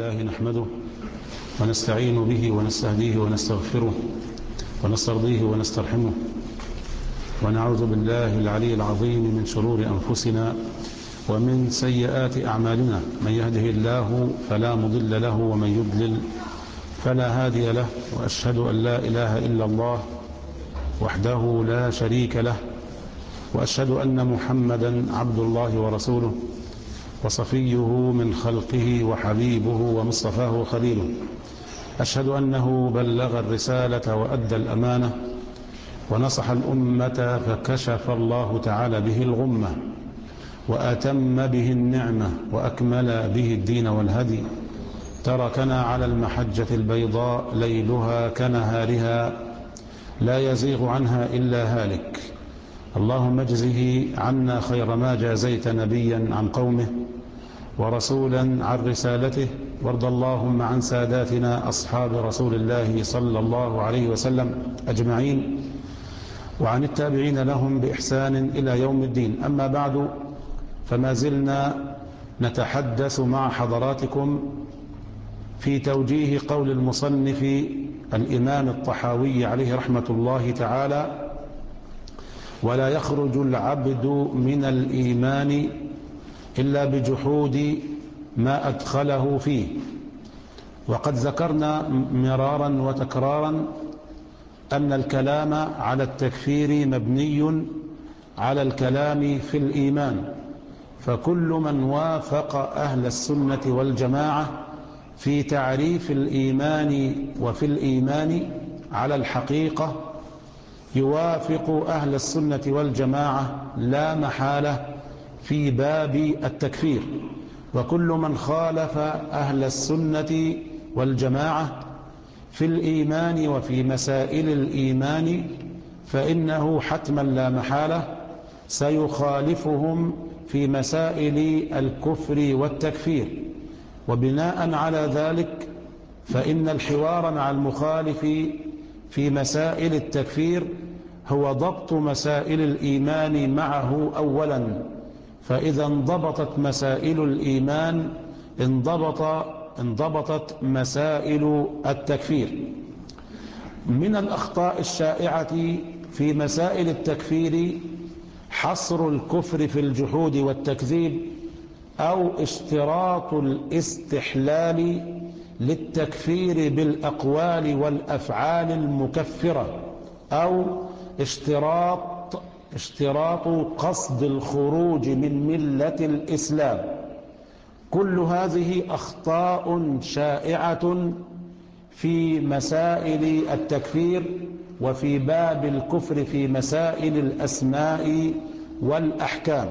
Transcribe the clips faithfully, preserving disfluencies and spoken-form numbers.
لله نحمده ونستعين به ونستهديه ونستغفره ونسترضيه ونسترحمه ونعوذ بالله العلي العظيم من شرور أنفسنا ومن سيئات أعمالنا. من يهده الله فلا مضل له ومن يضلل فلا هادي له، وأشهد أن لا إله إلا الله وحده لا شريك له، وأشهد أن محمدا عبد الله ورسوله وصفيه من خلقه وحبيبه ومصطفاه خليله. أشهد أنه بلغ الرسالة وأدى الأمانة ونصح الأمة فكشف الله تعالى به الغمة وأتم به النعمة وأكمل به الدين والهدي. تركنا على المحجة البيضاء ليلها كنهارها لا يزيغ عنها إلا هالك. اللهم اجزه عنا خير ما جازيت نبيا عن قومه ورسولا عن رسالته، وارض اللهم عن ساداتنا أصحاب رسول الله صلى الله عليه وسلم أجمعين، وعن التابعين لهم بإحسان إلى يوم الدين. أما بعد، فما زلنا نتحدث مع حضراتكم في توجيه قول المصنف الإمام الطحاوي عليه رحمة الله تعالى: ولا يخرج العبد من الإيمان إلا بجحود ما أدخله فيه. وقد ذكرنا مرارا وتكرارا أن الكلام على التكفير مبني على الكلام في الإيمان، فكل من وافق أهل السنة والجماعة في تعريف الإيمان وفي الإيمان على الحقيقة يوافق أهل السنة والجماعة لا محالة في باب التكفير، وكل من خالف أهل السنة والجماعة في الإيمان وفي مسائل الإيمان فإنه حتما لا محالة سيخالفهم في مسائل الكفر والتكفير. وبناء على ذلك فإن الحوار مع المخالف في مسائل التكفير هو ضبط مسائل الإيمان معه أولا، فإذا انضبطت مسائل الإيمان انضبط انضبطت مسائل التكفير. من الأخطاء الشائعة في مسائل التكفير حصر الكفر في الجحود والتكذيب، أو اشتراط الاستحلال للتكفير بالأقوال والأفعال المكفرة، أو اشتراط اشتراط قصد الخروج من ملة الإسلام. كل هذه أخطاء شائعة في مسائل التكفير وفي باب الكفر في مسائل الأسماء والأحكام.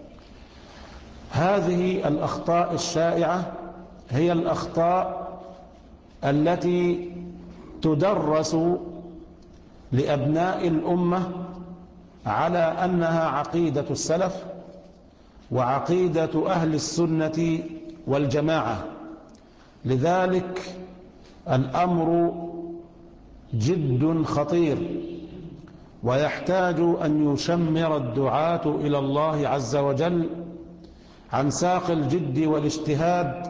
هذه الأخطاء الشائعة هي الأخطاء التي تدرس لأبناء الأمة على أنها عقيدة السلف وعقيدة أهل السنة والجماعة. لذلك الأمر جد خطير، ويحتاج أن يشمر الدعاة إلى الله عز وجل عن ساق الجد والاجتهاد،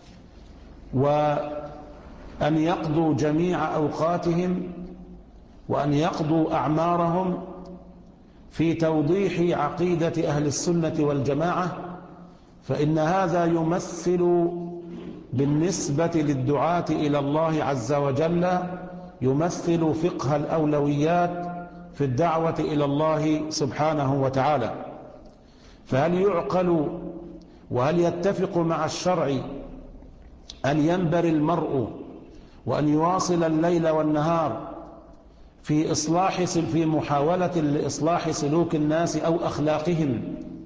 وأن يقضوا جميع أوقاتهم وأن يقضوا أعمارهم في توضيح عقيدة أهل السنة والجماعة، فإن هذا يمثل بالنسبة للدعاة إلى الله عز وجل يمثل فقه الأولويات في الدعوة إلى الله سبحانه وتعالى. فهل يعقل وهل يتفق مع الشرع أن ينبر المرء وأن يواصل الليل والنهار في إصلاح في محاولة لإصلاح سلوك الناس أو أخلاقهم،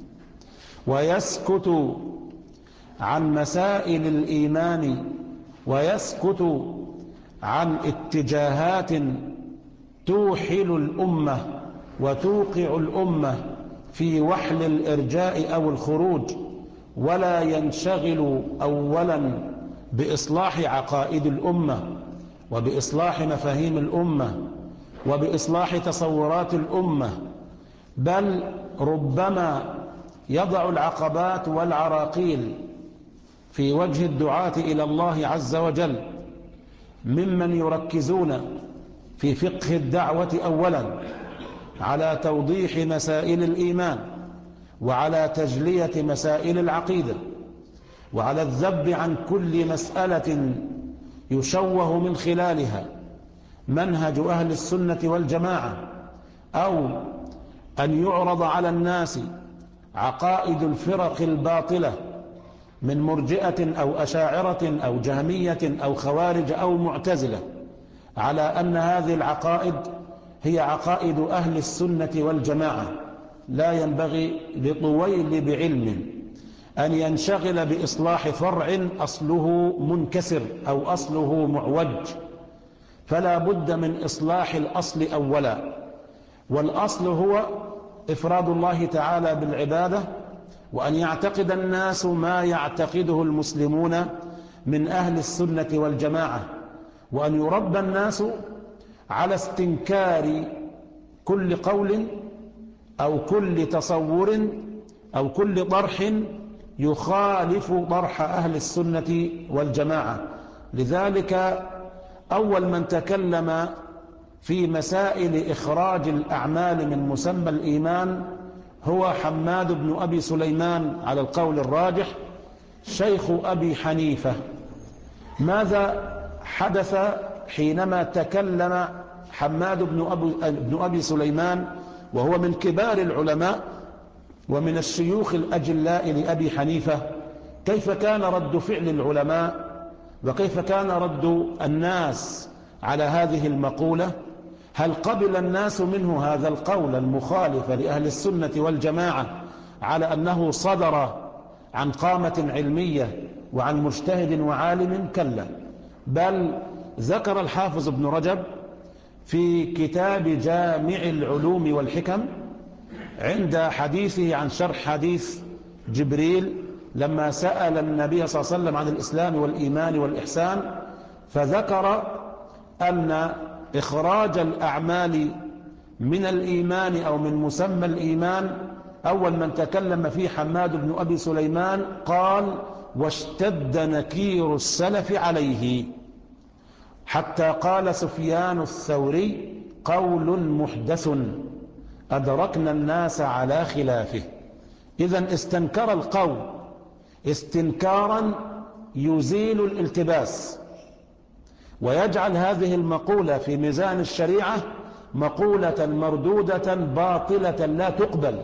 ويسكت عن مسائل الإيمان ويسكت عن اتجاهات توحل الأمة وتوقع الأمة في وحل الإرجاء أو الخروج، ولا ينشغل أولا بإصلاح عقائد الأمة وبإصلاح مفاهيم الأمة وبإصلاح تصورات الأمة، بل ربما يضع العقبات والعراقيل في وجه الدعاة إلى الله عز وجل ممن يركزون في فقه الدعوة أولا على توضيح مسائل الإيمان، وعلى تجلية مسائل العقيدة، وعلى الذب عن كل مسألة يشوه من خلالها منهج أهل السنة والجماعة، أو أن يعرض على الناس عقائد الفرق الباطلة من مرجئة أو أشاعرة أو جهمية أو خوارج أو معتزلة، على أن هذه العقائد هي عقائد أهل السنة والجماعة. لا ينبغي لطويل بعلم أن ينشغل بإصلاح فرع أصله منكسر أو أصله معوج، فلا بد من إصلاح الأصل أولا، والأصل هو إفراد الله تعالى بالعبادة، وأن يعتقد الناس ما يعتقده المسلمون من أهل السنة والجماعة، وأن يربى الناس على استنكار كل قول أو كل تصور أو كل طرح يخالف طرح أهل السنة والجماعة. لذلك أول من تكلم في مسائل إخراج الأعمال من مسمى الإيمان هو حماد بن أبي سليمان على القول الراجح، شيخ أبي حنيفة. ماذا حدث حينما تكلم حماد بن أبي, بن أبي سليمان وهو من كبار العلماء ومن الشيوخ الأجلاء لأبي حنيفة؟ كيف كان رد فعل العلماء وكيف كان رد الناس على هذه المقولة؟ هل قبل الناس منه هذا القول المخالف لأهل السنة والجماعة على أنه صدر عن قامة علمية وعن مجتهد وعالم؟ كلا، بل ذكر الحافظ ابن رجب في كتاب جامع العلوم والحكم عند حديثه عن شرح حديث جبريل لما سأل النبي صلى الله عليه وسلم عن الإسلام والإيمان والإحسان، فذكر أن إخراج الأعمال من الإيمان أو من مسمى الإيمان أول من تكلم فيه حماد بن أبي سليمان، قال: واشتد نكير السلف عليه، حتى قال سفيان الثوري: قول محدث أدركنا الناس على خلافه. إذن استنكر القول استنكارا يزيل الالتباس، ويجعل هذه المقولة في ميزان الشريعة مقولة مردودة باطلة لا تقبل،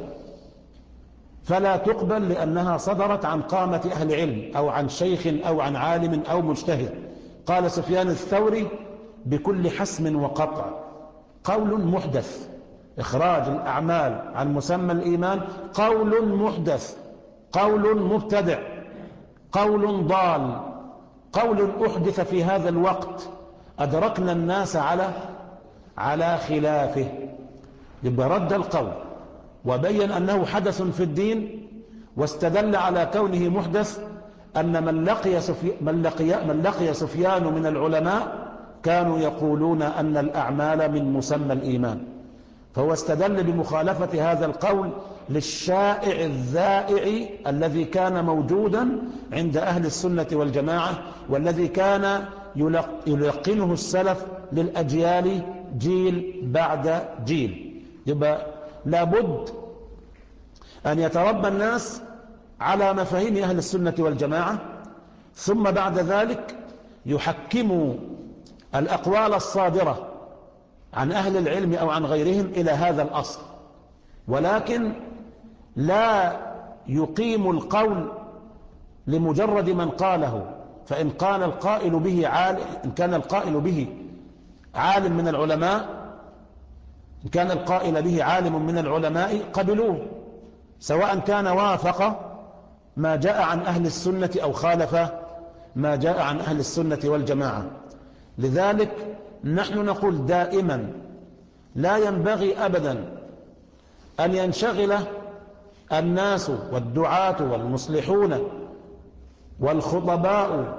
فلا تقبل لأنها صدرت عن قامة أهل علم أو عن شيخ أو عن عالم أو مجتهد. قال سفيان الثوري بكل حسم وقطع: قول محدث، إخراج الأعمال عن مسمى الإيمان قول محدث، قول مبتدع، قول ضال، قول أحدث في هذا الوقت أدركنا الناس على على خلافه. يبقى رد القول وبين أنه حدث في الدين، واستدل على كونه محدث أن من لقي, سفي... من لقي... من لقي سفيان من العلماء كانوا يقولون أن الأعمال من مسمى الإيمان، فهو استدل بمخالفة هذا القول للشائع الذائع الذي كان موجودا عند أهل السنة والجماعة، والذي كان يلق... يلقنه السلف للأجيال جيل بعد جيل. يبقى لابد أن يتربى الناس على مفاهيم أهل السنة والجماعة، ثم بعد ذلك يحكموا الأقوال الصادرة عن أهل العلم أو عن غيرهم إلى هذا الأصل، ولكن لا يقيم القول لمجرد من قاله. فإن قال القائل به عالم، إن كان القائل به عالم من العلماء إن كان القائل به عالم من العلماء قبلوه، سواء كان وافق ما جاء عن أهل السنة أو خالف ما جاء عن أهل السنة والجماعة. لذلك نحن نقول دائما لا ينبغي أبدا أن ينشغل الناس والدعاة والمصلحون والخطباء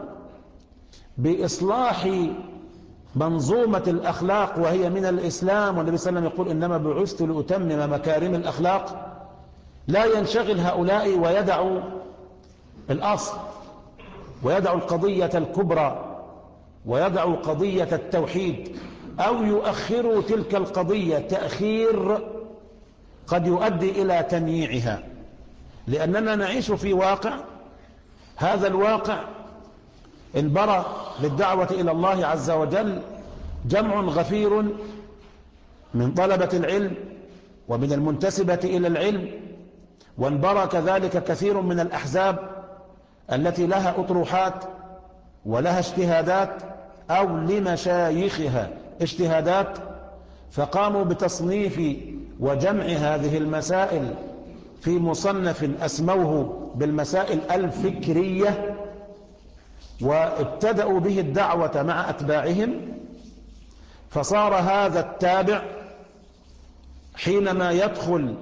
بإصلاح منظومة الأخلاق وهي من الإسلام، والنبي صلى الله عليه وسلم يقول: إنما بعثت لأتمم مكارم الأخلاق. لا ينشغل هؤلاء ويدعوا الأصل، ويدع القضية الكبرى ويدع قضية التوحيد، أو يؤخر تلك القضية تأخير قد يؤدي إلى تمييعها، لأننا نعيش في واقع، هذا الواقع انبرى للدعوة إلى الله عز وجل جمع غفير من طلبة العلم ومن المنتسبة إلى العلم، وانبرى كذلك كثير من الأحزاب التي لها أطروحات ولها اجتهادات أو لمشايخها اجتهادات، فقاموا بتصنيف وجمع هذه المسائل في مصنف أسموه بالمسائل الفكرية، وابتدأوا به الدعوة مع أتباعهم. فصار هذا التابع حينما يدخل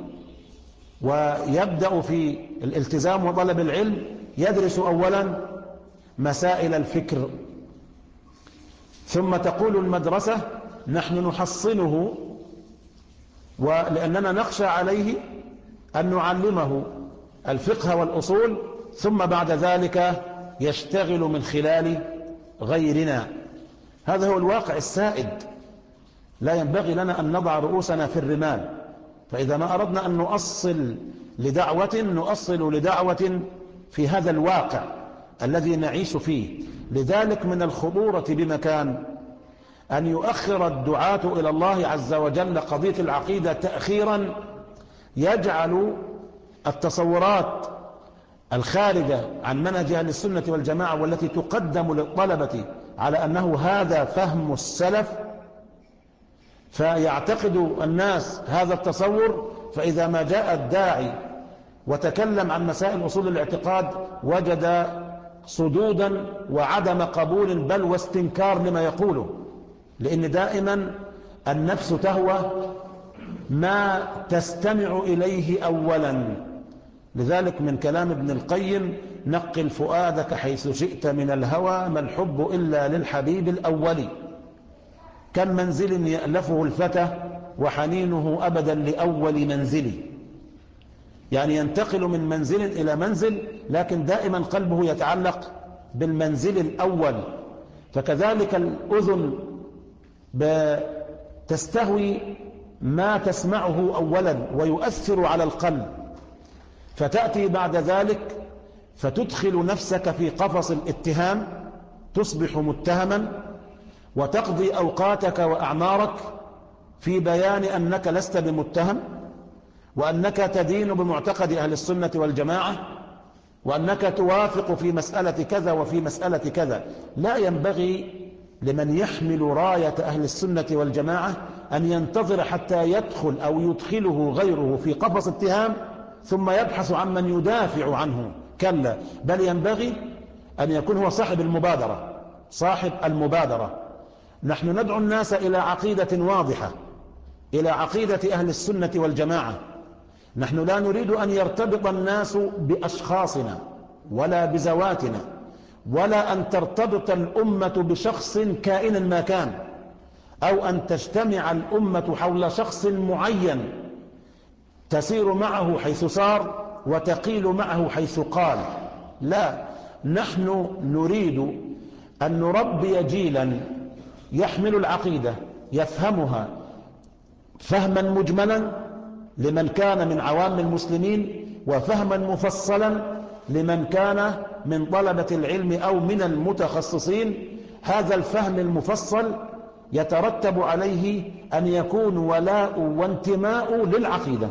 ويبدأ في الالتزام وطلب العلم يدرس أولا مسائل الفكر، ثم تقول المدرسة نحن نحصنه، ولأننا نخشى عليه أن نعلمه الفقه والأصول، ثم بعد ذلك يشتغل من خلال غيرنا. هذا هو الواقع السائد. لا ينبغي لنا أن نضع رؤوسنا في الرمال، فإذا ما أردنا أن نؤصل لدعوة نؤصل لدعوة في هذا الواقع الذي نعيش فيه. لذلك من الخطورة بمكان أن يؤخر الدعاة إلى الله عز وجل قضية العقيدة تأخيرا يجعل التصورات الخارجة عن منهج أهل السنة والجماعة والتي تقدم للطلبة على أنه هذا فهم السلف، فيعتقد الناس هذا التصور، فإذا ما جاء الداعي وتكلم عن مسائل أصول الاعتقاد وجد صدودا وعدم قبول بل واستنكار لما يقوله، لأن دائما النفس تهوى ما تستمع إليه أولا. لذلك من كلام ابن القيم نقل فؤادك حيث شئت من الهوى، ما الحب إلا للحبيب الأول، كم منزل يألفه الفتى وحنينه أبدا لأول منزل. يعني ينتقل من منزل إلى منزل، لكن دائما قلبه يتعلق بالمنزل الأول. فكذلك الأذن تستهوي ما تسمعه أولا ويؤثر على القلب، فتأتي بعد ذلك فتدخل نفسك في قفص الاتهام، تصبح متهما وتقضي أوقاتك وأعمارك في بيان أنك لست بمتهم، وأنك تدين بمعتقد أهل السنة والجماعة، وأنك توافق في مسألة كذا وفي مسألة كذا. لا ينبغي لمن يحمل راية أهل السنة والجماعة أن ينتظر حتى يدخل أو يدخله غيره في قفص اتهام ثم يبحث عن من يدافع عنه. كلا، بل ينبغي أن يكون هو صاحب المبادرة صاحب المبادرة. نحن ندعو الناس إلى عقيدة واضحة، إلى عقيدة أهل السنة والجماعة. نحن لا نريد أن يرتبط الناس بأشخاصنا ولا بزواتنا، ولا أن ترتبط الأمة بشخص كائنا ما كان، أو أن تجتمع الأمة حول شخص معين تسير معه حيث سار وتقيل معه حيث قال. لا، نحن نريد أن نربي جيلا يحمل العقيدة يفهمها فهما مجملا لمن كان من عوام المسلمين، وفهما مفصلا لمن كان من طلبة العلم أو من المتخصصين. هذا الفهم المفصل يترتب عليه أن يكون ولاء وانتماء للعقيدة،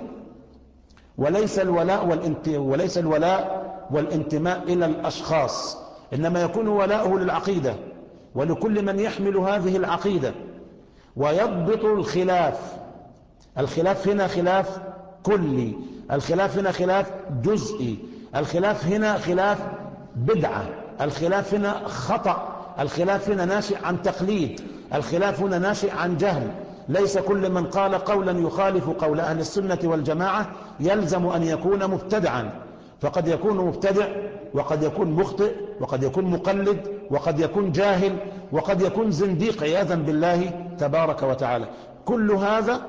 وليس الولاء والانتماء وليس الولاء والانتماء إلى الأشخاص، إنما يكون ولاؤه للعقيدة ولكل من يحمل هذه العقيدة. ويضبط الخلاف، الخلاف هنا خلاف كلي، الخلاف هنا خلاف جزئي، الخلاف هنا خلاف بدعة، الخلاف هنا خطأ، الخلاف هنا ناشئ عن تقليد، الخلاف هنا ناشئ عن جهل. ليس كل من قال قولا يخالف قول أهل السنة والجماعة يلزم أن يكون مبتدعا، فقد يكون مبتدع وقد يكون مخطئ وقد يكون مقلد وقد يكون جاهل وقد يكون زنديق عياذا بالله تبارك وتعالى. كل هذا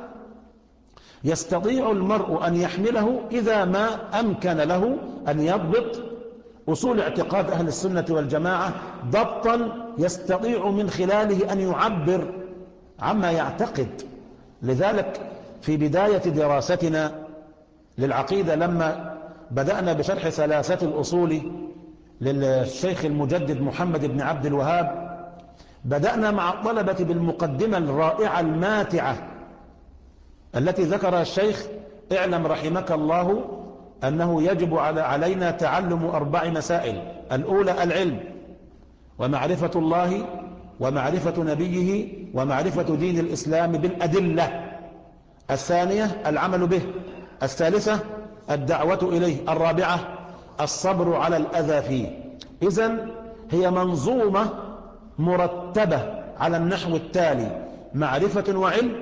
يستطيع المرء أن يحمله إذا ما أمكن له أن يضبط أصول اعتقاد أهل السنة والجماعة ضبطا يستطيع من خلاله أن يعبر عما يعتقد. لذلك في بداية دراستنا للعقيدة لما بدأنا بشرح ثلاثة الأصول للشيخ المجدد محمد بن عبد الوهاب، بدأنا مع الطلبة بالمقدمة الرائعة الماتعة التي ذكرها الشيخ: اعلم رحمك الله أنه يجب علينا تعلم أربع مسائل. الأولى العلم ومعرفة الله ومعرفة نبيه ومعرفة دين الإسلام بالأدلة. الثانية العمل به. الثالثة الدعوة إليه. الرابعة الصبر على الأذى فيه. إذن هي منظومة مرتبة على النحو التالي: معرفة وعلم،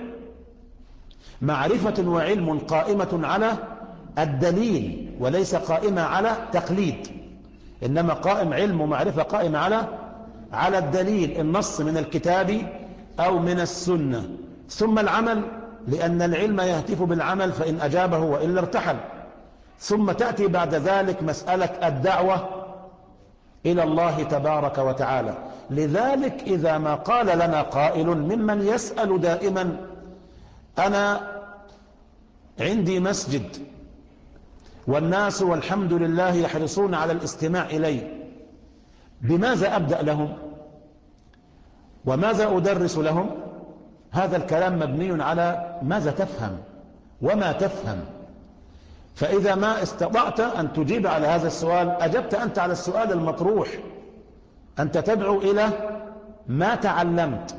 معرفة وعلم قائمة على الدليل وليس قائمة على تقليد، إنما قائم علم ومعرفة قائمة على على الدليل، النص من الكتاب أو من السنة. ثم العمل، لأن العلم يهتف بالعمل فإن أجابه وإلا ارتحل. ثم تأتي بعد ذلك مسألة الدعوة إلى الله تبارك وتعالى. لذلك إذا ما قال لنا قائل ممن يسأل دائما: أنا عندي مسجد والناس والحمد لله يحرصون على الاستماع إليه، بماذا أبدأ لهم وماذا أدرس لهم؟ هذا الكلام مبني على ماذا تفهم وما تفهم. فإذا ما استطعت أن تجيب على هذا السؤال أجبت أنت على السؤال المطروح. أنت تدعو إلى ما تعلمت،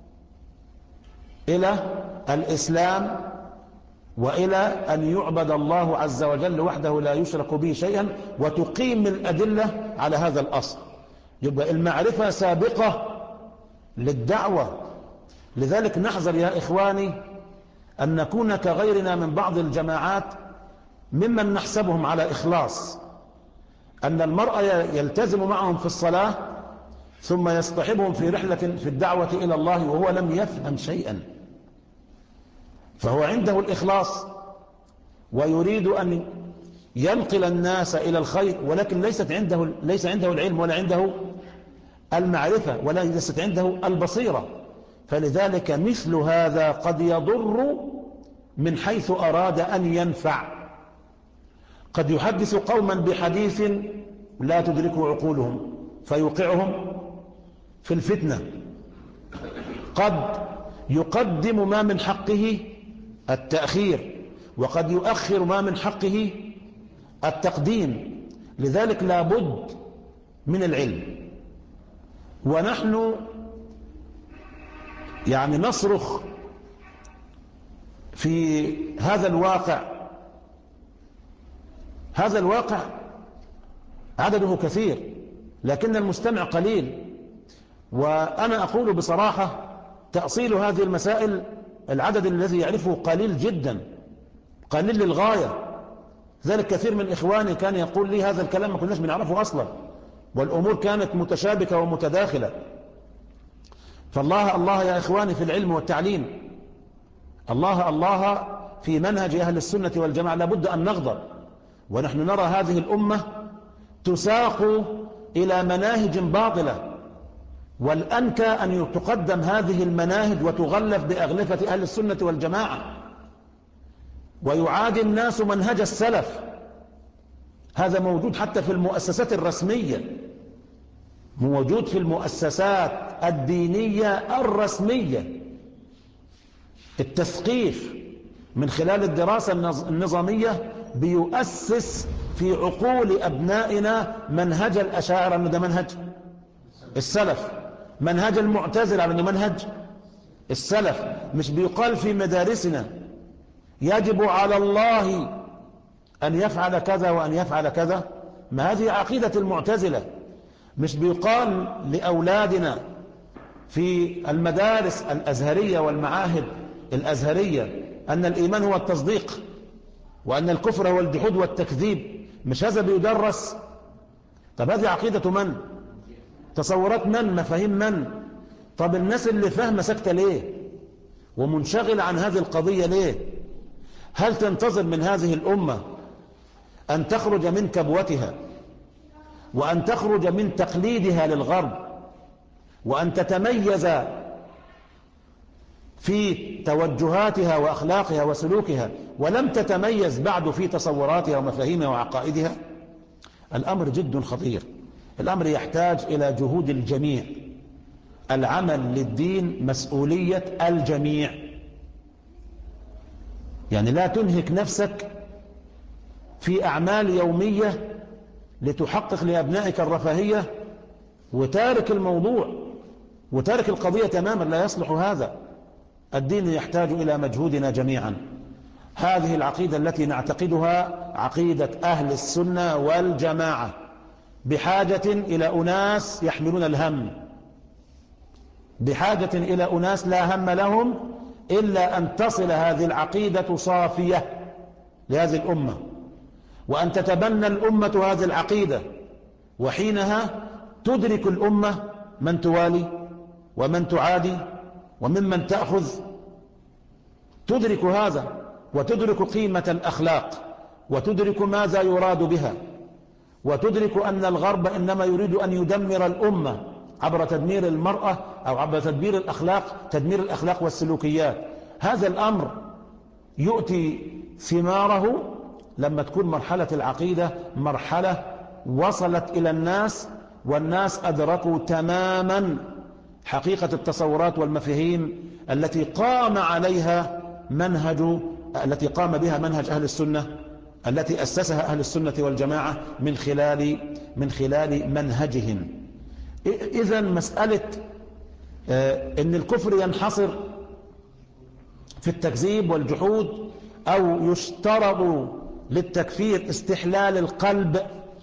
إلى الإسلام وإلى أن يعبد الله عز وجل وحده لا يشرك به شيئا، وتقيم الأدلة على هذا الأصل. يبقى المعرفة سابقة للدعوة. لذلك نحذر يا إخواني أن نكون كغيرنا من بعض الجماعات ممن نحسبهم على إخلاص، أن المرء يلتزم معهم في الصلاة ثم يصطحبهم في رحلة في الدعوة إلى الله وهو لم يفهم شيئا، فهو عنده الإخلاص ويريد أن ينقل الناس إلى الخير، ولكن ليست عنده ليس عنده العلم ولا عنده المعرفة ولا ليست عنده البصيرة. فلذلك مثل هذا قد يضر من حيث أراد أن ينفع. قد يحدث قوما بحديث لا تدركه عقولهم فيوقعهم في الفتنة. قد يقدم ما من حقه التأخير، وقد يؤخر ما من حقه التقديم. لذلك لا بد من العلم. ونحن يعني نصرخ في هذا الواقع. هذا الواقع عدده كثير لكن المستمع قليل. وأنا أقول بصراحة تأصيل هذه المسائل العدد الذي يعرفه قليل جدا، قليل للغاية. ذلك كثير من إخواني كان يقول لي هذا الكلام ما كناش بنعرفه أصلا، والأمور كانت متشابكة ومتداخلة. فالله الله يا إخواني في العلم والتعليم، الله الله في منهج أهل السنة والجماعة. لابد أن نغضب، ونحن نرى هذه الأمة تساق إلى مناهج باطلة، والأنكى أن تقدم هذه المناهج وتغلف بأغلفة أهل السنة والجماعة، ويعادي الناس منهج السلف. هذا موجود حتى في المؤسسات الرسمية، موجود في المؤسسات الدينية الرسمية. التثقيف من خلال الدراسة النظامية بيؤسس في عقول أبنائنا منهج الأشاعرة أنه ده منهج السلف، منهج المعتزلة أنه منهج السلف. مش بيقال في مدارسنا يجب على الله أن يفعل كذا وأن يفعل كذا؟ ما هذه عقيدة المعتزلة. مش بيقال لأولادنا في المدارس الأزهرية والمعاهد الأزهرية أن الإيمان هو التصديق وأن الكفر هو الجحود والتكذيب؟ مش هذا بيدرس؟ طب هذه عقيدة من؟ تصورات من؟ مفاهيم من؟ طب الناس اللي فاهمة ساكتة ليه ومنشغل عن هذه القضية ليه؟ هل تنتظر من هذه الأمة أن تخرج من كبوتها وأن تخرج من تقليدها للغرب، وأن تتميز في توجهاتها وأخلاقها وسلوكها، ولم تتميز بعد في تصوراتها ومفاهيمها وعقائدها، الأمر جد خطير. الأمر يحتاج إلى جهود الجميع. العمل للدين مسؤولية الجميع، يعني لا تنهك نفسك في أعمال يومية لتحقق لأبنائك الرفاهية وتارك الموضوع وتارك القضية تماما. لا يصلح هذا. الدين يحتاج إلى مجهودنا جميعا. هذه العقيدة التي نعتقدها عقيدة أهل السنة والجماعة بحاجة إلى أناس يحملون الهم، بحاجة إلى أناس لا هم لهم إلا أن تصل هذه العقيدة صافية لهذه الأمة، وأن تتبنى الأمة هذه العقيدة، وحينها تدرك الأمة من توالي ومن تعادي وممن تأخذ. تدرك هذا وتدرك قيمة الأخلاق وتدرك ماذا يراد بها، وتدرك أن الغرب إنما يريد أن يدمر الأمة عبر تدمير المرأة أو عبر تدمير الأخلاق، تدمير الأخلاق والسلوكيات. هذا الأمر يؤتي ثماره لما تكون مرحلة العقيدة مرحلة وصلت إلى الناس، والناس أدركوا تماما حقيقة التصورات والمفاهيم التي قام عليها منهج التي قام بها منهج أهل السنة، التي أسسها أهل السنة والجماعة من خلال من خلال منهجهم. إذن مسألة إن الكفر ينحصر في التكذيب والجحود، أو يشترط للتكفير استحلال القلب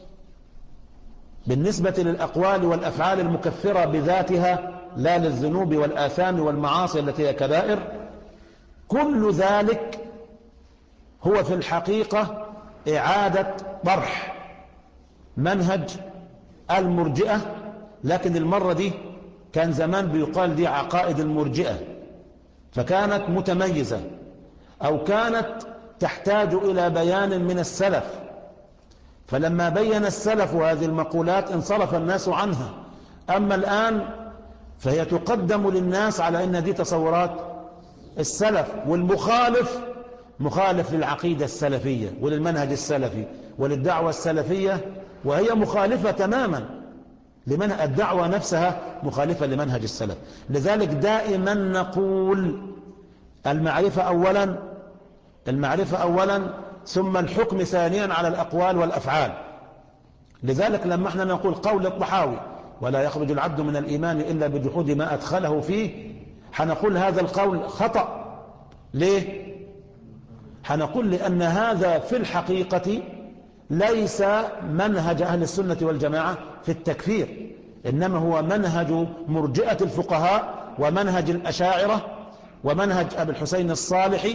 بالنسبة للأقوال والأفعال المكفرة بذاتها لا للذنوب والآثام والمعاصي التي هي كبائر، كل ذلك هو في الحقيقة إعادة طرح منهج المرجئة. لكن المرة دي كان زمان بيقال دي عقائد المرجئة، فكانت متميزة أو كانت تحتاج إلى بيان من السلف، فلما بين السلف هذه المقولات انصرف الناس عنها. أما الآن فهي تقدم للناس على أن دي تصورات السلف، والمخالف مخالف للعقيدة السلفية وللمنهج السلفي وللدعوة السلفية، وهي مخالفة تماما لمنهج الدعوة نفسها، مخالفة لمنهج السلف. لذلك دائما نقول المعرفة أولا المعرفة أولا ثم الحكم ثانيا على الأقوال والأفعال. لذلك لما احنا نقول قول الطحاوي ولا يخرج العبد من الإيمان إلا بجحود ما أدخله فيه، حنقول هذا القول خطأ. ليه؟ حنقول لأن هذا في الحقيقة ليس منهج أهل السنة والجماعة في التكفير، إنما هو منهج مرجئة الفقهاء ومنهج الأشاعرة ومنهج أبي الحسين الصالحي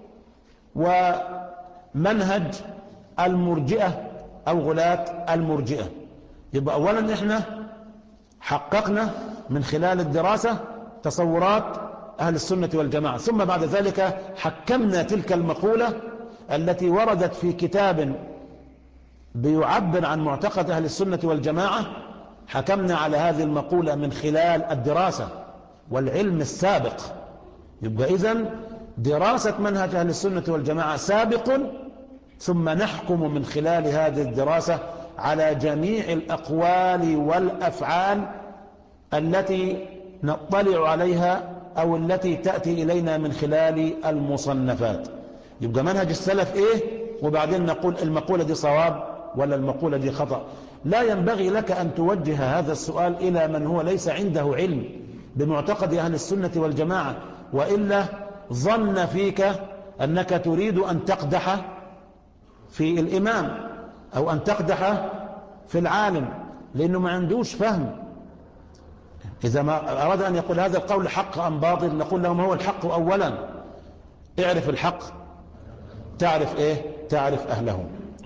ومنهج المرجئة أو غلاة المرجئة. يبقى أولا إحنا حققنا من خلال الدراسة تصورات أهل السنة والجماعة، ثم بعد ذلك حكمنا تلك المقولة التي وردت في كتاب بيعبر عن معتقد أهل السنة والجماعة، حكمنا على هذه المقولة من خلال الدراسة والعلم السابق. يبقى إذن دراسة منهج أهل السنة والجماعة سابق، ثم نحكم من خلال هذه الدراسة على جميع الأقوال والأفعال التي نطلع عليها أو التي تأتي إلينا من خلال المصنفات. يبقى منهج السلف إيه، وبعدين نقول المقولة دي صواب ولا المقولة دي خطأ. لا ينبغي لك أن توجه هذا السؤال إلى من هو ليس عنده علم بمعتقد أهل السنة والجماعة، وإلا ظن فيك أنك تريد أن تقدح في الإمام أو أن تقدح في العالم لأنه ما عندوش فهم. إذا ما أراد أن يقول هذا القول حق أم باطل، نقول له ما هو الحق أولا. اعرف الحق تعرف إيه؟ تعرف أهله.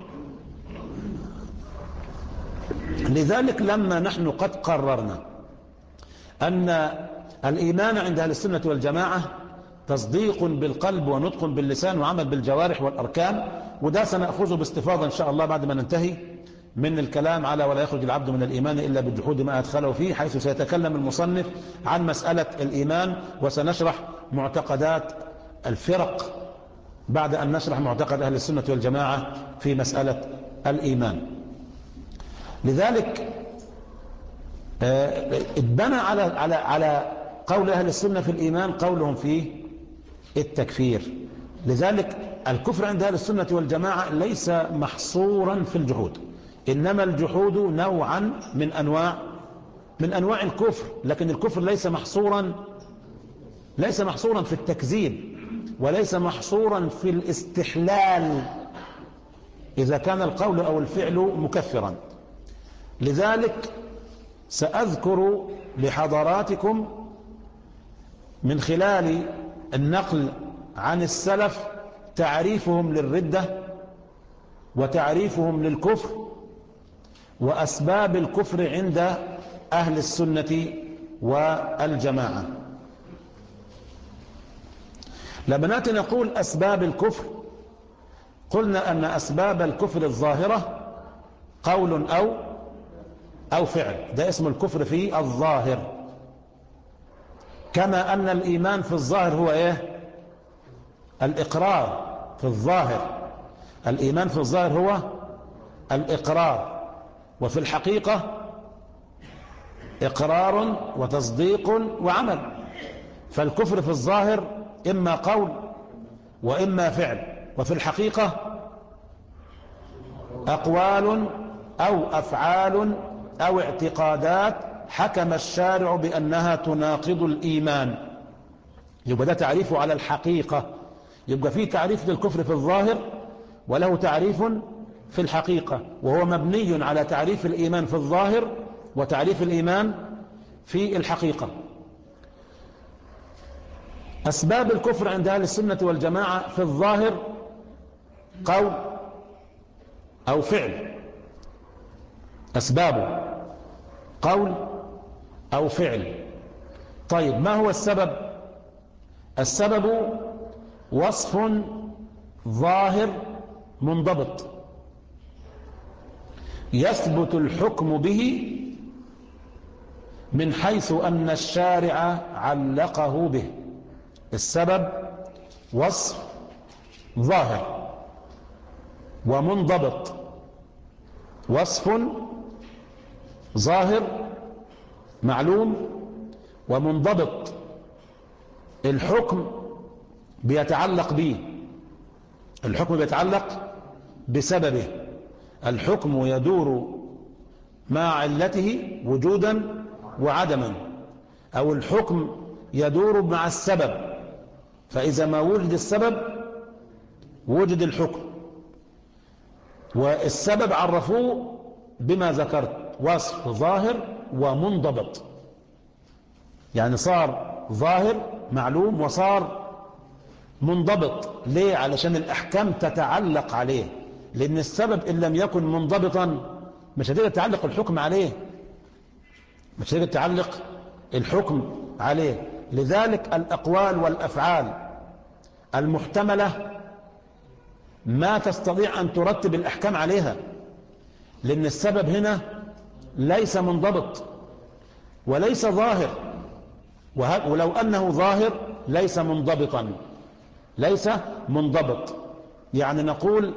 لذلك لما نحن قد قررنا أن الإيمان عند أهل السنة والجماعة تصديق بالقلب ونطق باللسان وعمل بالجوارح والأركان، وده سنأخذه باستفاضة إن شاء الله بعد ما ننتهي من الكلام على ولا يخرج العبد من الإيمان إلا بجحود ما أدخله فيه، حيث سيتكلم المصنف عن مسألة الإيمان، وسنشرح معتقدات الفرق بعد أن نشرح معتقد أهل السنة والجماعة في مسألة الإيمان. لذلك اتبنى على على على قول أهل السنة في الإيمان قولهم في التكفير. لذلك الكفر عند أهل السنة والجماعة ليس محصورا في الجحود، إنما الجحود نوعا من أنواع من أنواع الكفر، لكن الكفر ليس محصورا ليس محصورا في التكذيب، وليس محصورا في الاستحلال إذا كان القول أو الفعل مكفرا. لذلك سأذكر لحضراتكم من خلال النقل عن السلف تعريفهم للردة وتعريفهم للكفر وأسباب الكفر عند أهل السنة والجماعة. لما نأتي نقول أسباب الكفر، قلنا أن أسباب الكفر الظاهرة قول أو أو فعل، ده اسم الكفر في الظاهر، كما أن الإيمان في الظاهر هو إيه؟ الإقرار في الظاهر. الإيمان في الظاهر هو الإقرار، وفي الحقيقة إقرار وتصديق وعمل. فالكفر في الظاهر إما قول وإما فعل، وفي الحقيقة أقوال أو أفعال أو اعتقادات حكم الشارع بأنها تناقض الإيمان. يبقى ده تعريفه على الحقيقة. يبقى فيه تعريف للكفر في الظاهر وله تعريف في الحقيقة، وهو مبني على تعريف الإيمان في الظاهر وتعريف الإيمان في الحقيقة. أسباب الكفر عند أهل السنة والجماعة في الظاهر قول أو فعل، أسبابه قول أو فعل. طيب ما هو السبب؟ السبب وصف ظاهر منضبط يثبت الحكم به من حيث أن الشارع علقه به. السبب وصف ظاهر ومنضبط، وصف ظاهر معلوم ومنضبط، الحكم بيتعلق به، الحكم بيتعلق بسببه. الحكم يدور مع علته وجودا وعدما، أو الحكم يدور مع السبب، فإذا ما وجد السبب وجد الحكم. والسبب عرفوه بما ذكرت، وصف ظاهر ومنضبط، يعني صار ظاهر معلوم وصار منضبط. ليه؟ علشان الأحكام تتعلق عليه، لأن السبب إن لم يكن منضبطا مش هتقدر تعلق الحكم عليه، مش هتقدر تعلق الحكم عليه. لذلك الأقوال والأفعال المحتملة ما تستطيع أن ترتب الأحكام عليها، لأن السبب هنا ليس منضبط وليس ظاهر، ولو أنه ظاهر ليس منضبطا، ليس منضبط. يعني نقول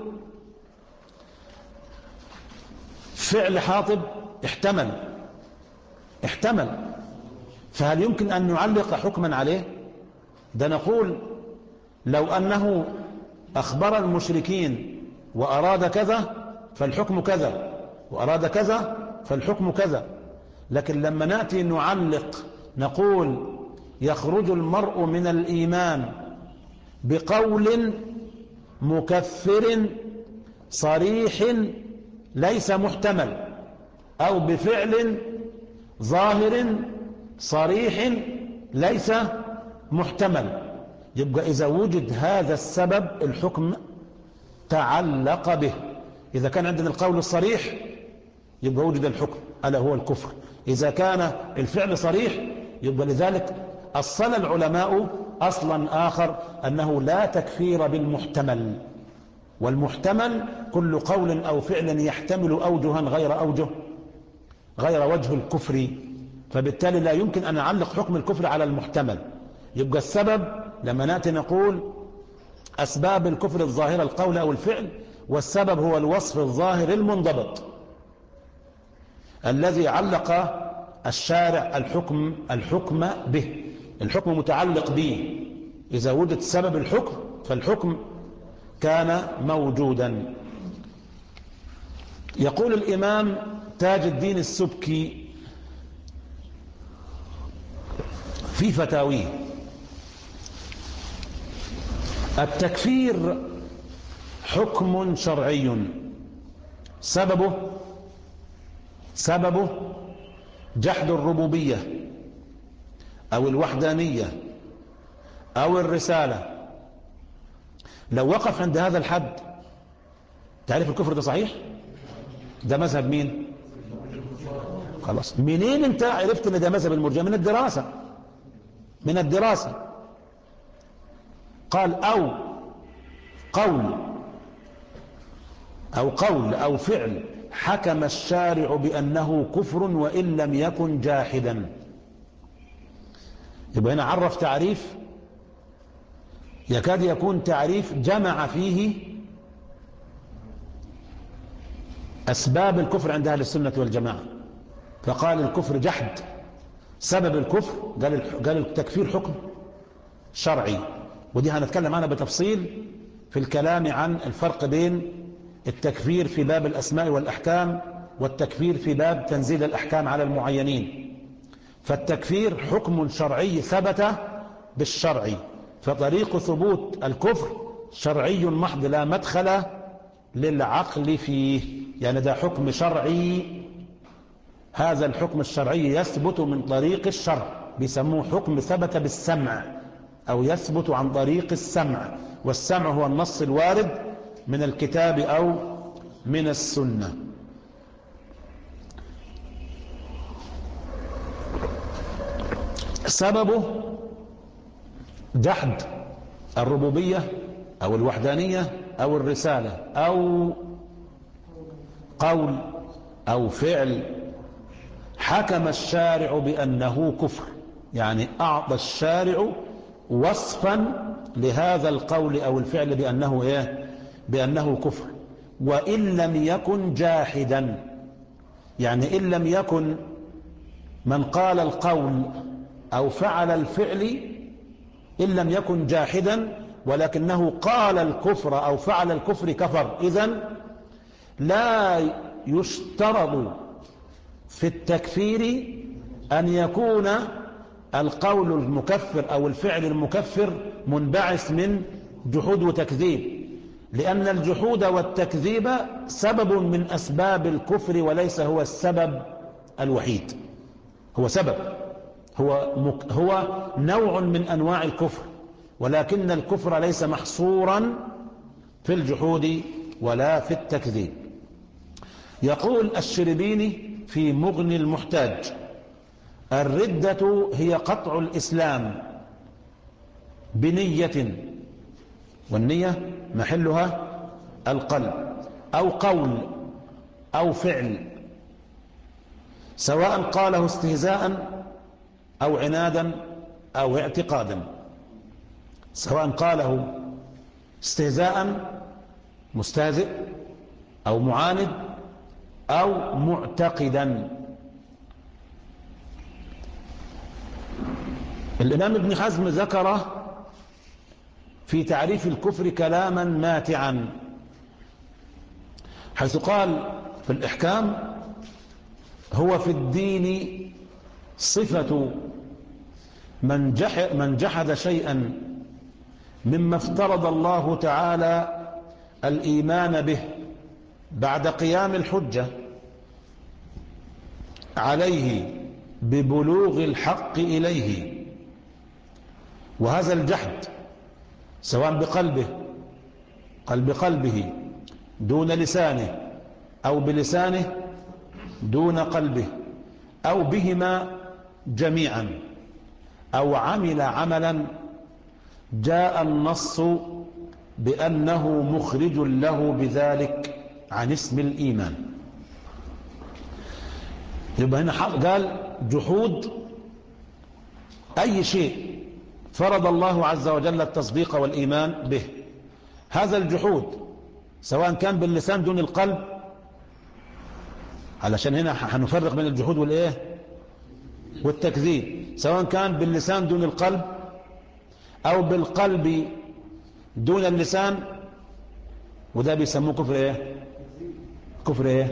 فعل حاطب احتمل احتمل فهل يمكن أن نعلق حكما عليه؟ ده نقول لو أنه أخبر المشركين وأراد كذا فالحكم كذا، وأراد كذا فالحكم كذا. لكن لما نأتي نعلق نقول يخرج المرء من الإيمان بقول مكفر صريح ليس محتمل، أو بفعل ظاهر صريح ليس محتمل، يبقى إذا وجد هذا السبب الحكم تعلق به. إذا كان عندنا القول الصريح يبقى وجد الحكم ألا هو الكفر. إذا كان الفعل صريح يبقى لذلك أصل العلماء أصلا آخر أنه لا تكفير بالمحتمل، والمحتمل كل قول أو فعل يحتمل أوجها غير أوجه غير وجه الكفر، فبالتالي لا يمكن أن نعلق حكم الكفر على المحتمل. يبقى السبب لما نأتي نقول أسباب الكفر الظاهرة القول أو الفعل، والسبب هو الوصف الظاهر المنضبط الذي علق الشارع الحكم الحكم به. الحكم متعلق به، إذا وجد سبب الحكم فالحكم كان موجودا. يقول الإمام تاج الدين السبكي في فتاويه: التكفير حكم شرعي سببه سببه جحد الربوبية أو الوحدانية أو الرسالة. لو وقف عند هذا الحد تعرف الكفر ده صحيح؟ ده مذهب مين؟ خلاص. منين انت عرفت ان ده مذهب المرجئة؟ من الدراسة من الدراسة قال أو قول أو قول أو فعل حكم الشارع بأنه كفر وإن لم يكن جاحدا. يبقى هنا عرف تعريف يكاد يكون تعريف جمع فيه أسباب الكفر عند أهل السنة والجماعة. فقال الكفر جحد، سبب الكفر قال قال التكفير حكم شرعي، ودي هنتكلم عنها بتفصيل في الكلام عن الفرق بين التكفير في باب الأسماء والأحكام والتكفير في باب تنزيل الأحكام على المعينين. فالتكفير حكم شرعي ثبت بالشرع، فطريق ثبوت الكفر شرعي محض لا مدخل للعقل فيه، يعني ده حكم شرعي. هذا الحكم الشرعي يثبت من طريق الشرع، بيسموه حكم ثبت بالسمع أو يثبت عن طريق السمع، والسمع هو النص الوارد من الكتاب أو من السنة. سببه جحد الربوبية أو الوحدانية أو الرسالة أو قول أو فعل حكم الشارع بأنه كفر، يعني أعطى الشارع وصفا لهذا القول أو الفعل بأنه إيه؟ بأنه كفر، وإن لم يكن جاحدا. يعني إن لم يكن من قال القول أو فعل الفعل إن لم يكن جاحدا ولكنه قال الكفر أو فعل الكفر كفر، إذن لا يشترط في التكفير أن يكون القول المكفر أو الفعل المكفر منبعث من جحود وتكذيب، لأن الجحود والتكذيب سبب من أسباب الكفر وليس هو السبب الوحيد. هو سبب، هو, مك هو نوع من أنواع الكفر، ولكن الكفر ليس محصورا في الجحود ولا في التكذيب. يقول الشربيني في مغني المحتاج: الردة هي قطع الإسلام بنية، والنية محلها القلب، أو قول أو فعل، سواء قاله استهزاء أو عنادا أو اعتقادا. سواء قاله استهزاء مستهزئ أو معاند أو معتقدا. الإمام ابن حزم ذكر في تعريف الكفر كلاما ماتعا، حيث قال في الإحكام: هو في الدين صفة من جحد, من جحد شيئا مما افترض الله تعالى الإيمان به بعد قيام الحجة عليه ببلوغ الحق إليه. وهذا الجحد سواء بقلبه قلب قلبه دون لسانه أو بلسانه دون قلبه أو بهما جميعا، أو عمل عملا جاء النص بأنه مخرج له بذلك عن اسم الإيمان. يبقى هنا قال جحود أي شيء فرض الله عز وجل التصديق والإيمان به. هذا الجحود سواء كان باللسان دون القلب، علشان هنا هنفرق بين الجحود والإيه والتكذيب، سواء كان باللسان دون القلب أو بالقلب دون اللسان، وده بيسموه كفر إيه كفر إيه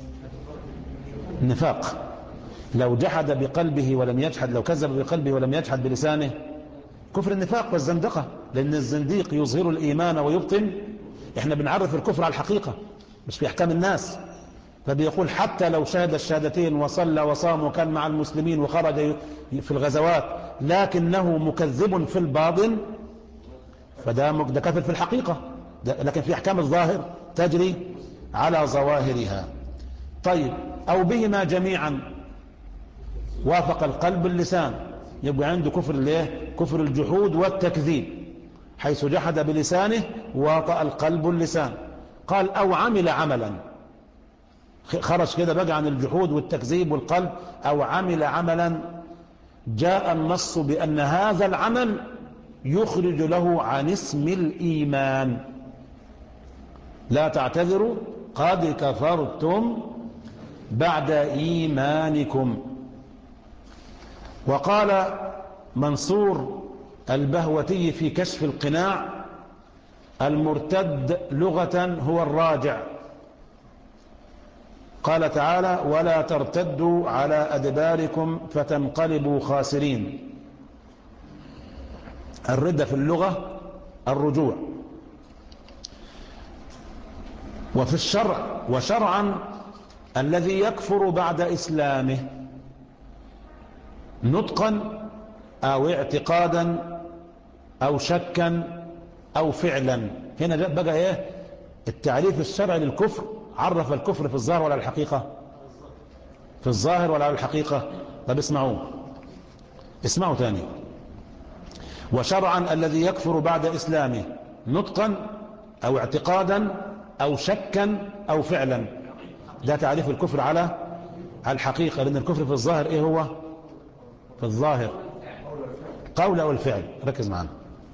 النفاق. لو جحد بقلبه ولم يجحد، لو كذب بقلبه ولم يجحد بلسانه، كفر النفاق والزندقة، لأن الزنديق يظهر الإيمان ويبطن. احنا بنعرف الكفر على الحقيقة مش في أحكام الناس. فبيقول حتى لو شهد الشهادتين وصلى وصام وكان مع المسلمين وخرج في الغزوات لكنه مكذب في الباطن، فده ده كافر في الحقيقة، لكن في أحكام الظاهر تجري على ظواهرها. طيب، أو بهما جميعا وافق القلب اللسان، يبقى عنده كفر الايه كفر الجحود والتكذيب، حيث جحد بلسانه وواطأ القلب اللسان. قال أو عمل عملا، خرج كده بقى عن الجحود والتكذيب والقلب، أو عمل عملا جاء النص بأن هذا العمل يخرج له عن اسم الإيمان. لا تعتذروا قد كفرتم بعد إيمانكم. وقال منصور البهوتي في كشف القناع: المرتد لغة هو الراجع. قال تعالى: ولا ترتدوا على أدباركم فتنقلبوا خاسرين. الردة في اللغة الرجوع. وفي الشرع وشرعا الذي يكفر بعد إسلامه نطقا أو اعتقادا أو شكا أو فعلا. هنا جاء بقى ايه التعريف الشرعي للكفر. عرف الكفر في الظاهر ولا الحقيقة؟ في الظاهر ولا الحقيقة؟ طب اسمعوا اسمعوا تاني. وشرعا الذي يكفر بعد إسلامه نطقا أو اعتقادا أو شكا أو فعلا. ده تعريف الكفر على الحقيقة، لأن الكفر في الظاهر ايه هو؟ في الظاهر قول أو الفعل. ركز معنا.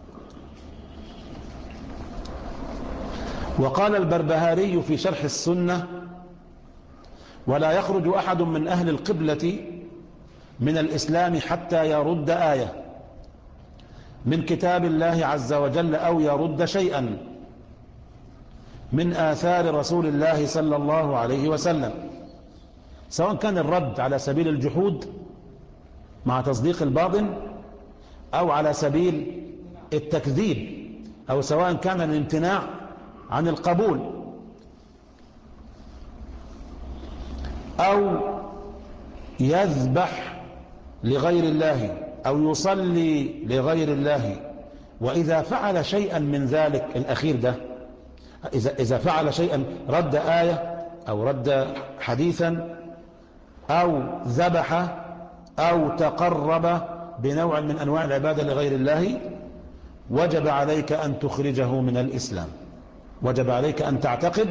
وقال البربهاري في شرح السنة: ولا يخرج أحد من أهل القبلة من الإسلام حتى يرد آية من كتاب الله عز وجل أو يرد شيئا من آثار رسول الله صلى الله عليه وسلم، سواء كان الرد على سبيل الجحود مع تصديق الباطن، أو على سبيل التكذيب، أو سواء كان الامتناع عن القبول، أو يذبح لغير الله أو يصلي لغير الله. وإذا فعل شيئا من ذلك الأخير ده، إذا, إذا فعل شيئا رد آية أو رد حديثا أو ذبح أو تقرب بنوع من أنواع العبادة لغير الله، وجب عليك أن تخرجه من الإسلام. وجب عليك أن تعتقد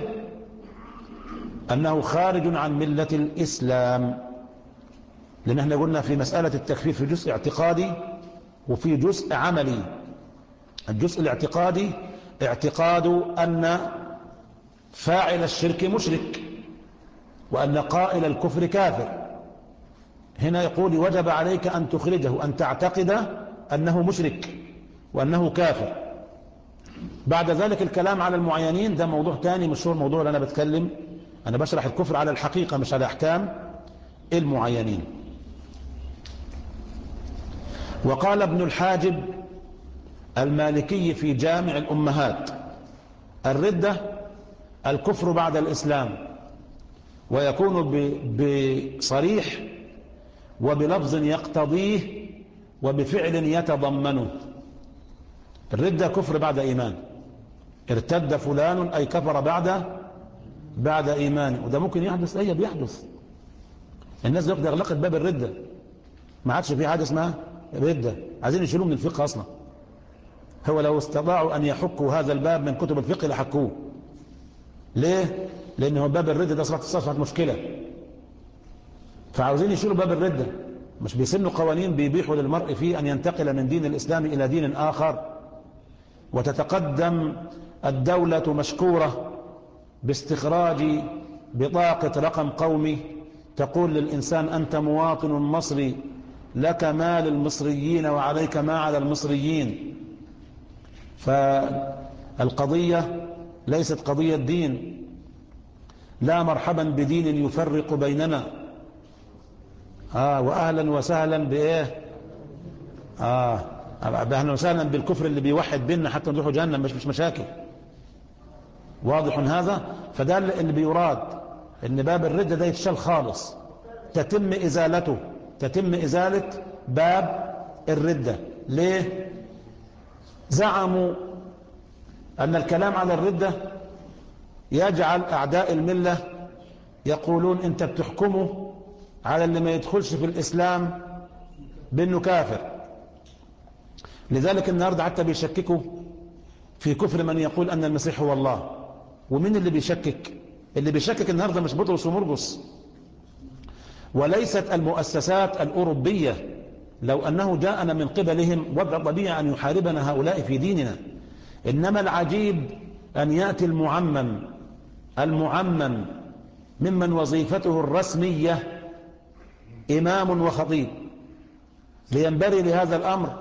أنه خارج عن ملة الإسلام، لأن احنا قلنا في مسألة التكفير في جزء اعتقادي وفي جزء عملي. الجزء الاعتقادي اعتقاد أن فاعل الشرك مشرك وأن قائل الكفر كافر. هنا يقول وجب عليك أن تخرجه، أن تعتقد أنه مشرك وأنه كافر. بعد ذلك الكلام على المعينين ده موضوع تاني، مش هو الموضوع اللي أنا بتكلم. أنا بشرح الكفر على الحقيقة مش على أحكام المعينين. وقال ابن الحاجب المالكي في جامع الأمهات: الردة الكفر بعد الإسلام، ويكون بصريح وبلفظ يقتضيه وبفعل يتضمنه. الردة كفر بعد إيمان. ارتد فلان أي كفر بعد بعد إيمان. وده ممكن يحدث. أيه بيحدث. الناس دلوقتي أغلقت باب الردة، ما عادش في حاجة اسمها ردة، عايزين يشيلوه من الفقه أصلا. هو لو استطاعوا أن يحكوا هذا الباب من كتب الفقه لحكوه. ليه؟ لأنه باب الردة ده أصبحت مشكلة، فعاوزين يشيلوا باب الردة. مش بيسنوا قوانين بيبيحوا للمرء فيه أن ينتقل من دين الإسلام إلى دين آخر، وتتقدم الدولة مشكورة باستخراج بطاقة رقم قومي تقول للإنسان أنت مواطن مصري، لك ما للمصريين وعليك ما على المصريين. فالقضية ليست قضية دين. لا مرحبا بدين يفرق بيننا. آه وأهلا وسهلا بإيه؟ آه أهلا وسهلا بالكفر اللي بيوحد بيننا حتى نروح جهنم، مش مش مشاكل. واضح هذا؟ فده اللي بيراد، ان باب الردة ده يتشال خالص، تتم ازالته، تتم ازالة باب الردة. ليه؟ زعموا ان الكلام على الردة يجعل اعداء الملة يقولون انت بتحكمه على اللي ما يدخلش في الاسلام بانه كافر. لذلك النهاردة حتى بيشككوا في كفر من يقول ان المسيح هو الله. ومين اللي بيشكك؟ اللي بيشكك النهاردة مش بطرس ومرقس، وليست المؤسسات الأوروبية. لو أنه جاءنا من قبلهم وضع طبيعي أن يحاربنا هؤلاء في ديننا. إنما العجيب أن يأتي المعمم المعمم ممن وظيفته الرسمية إمام وخطيب لينبري لهذا الأمر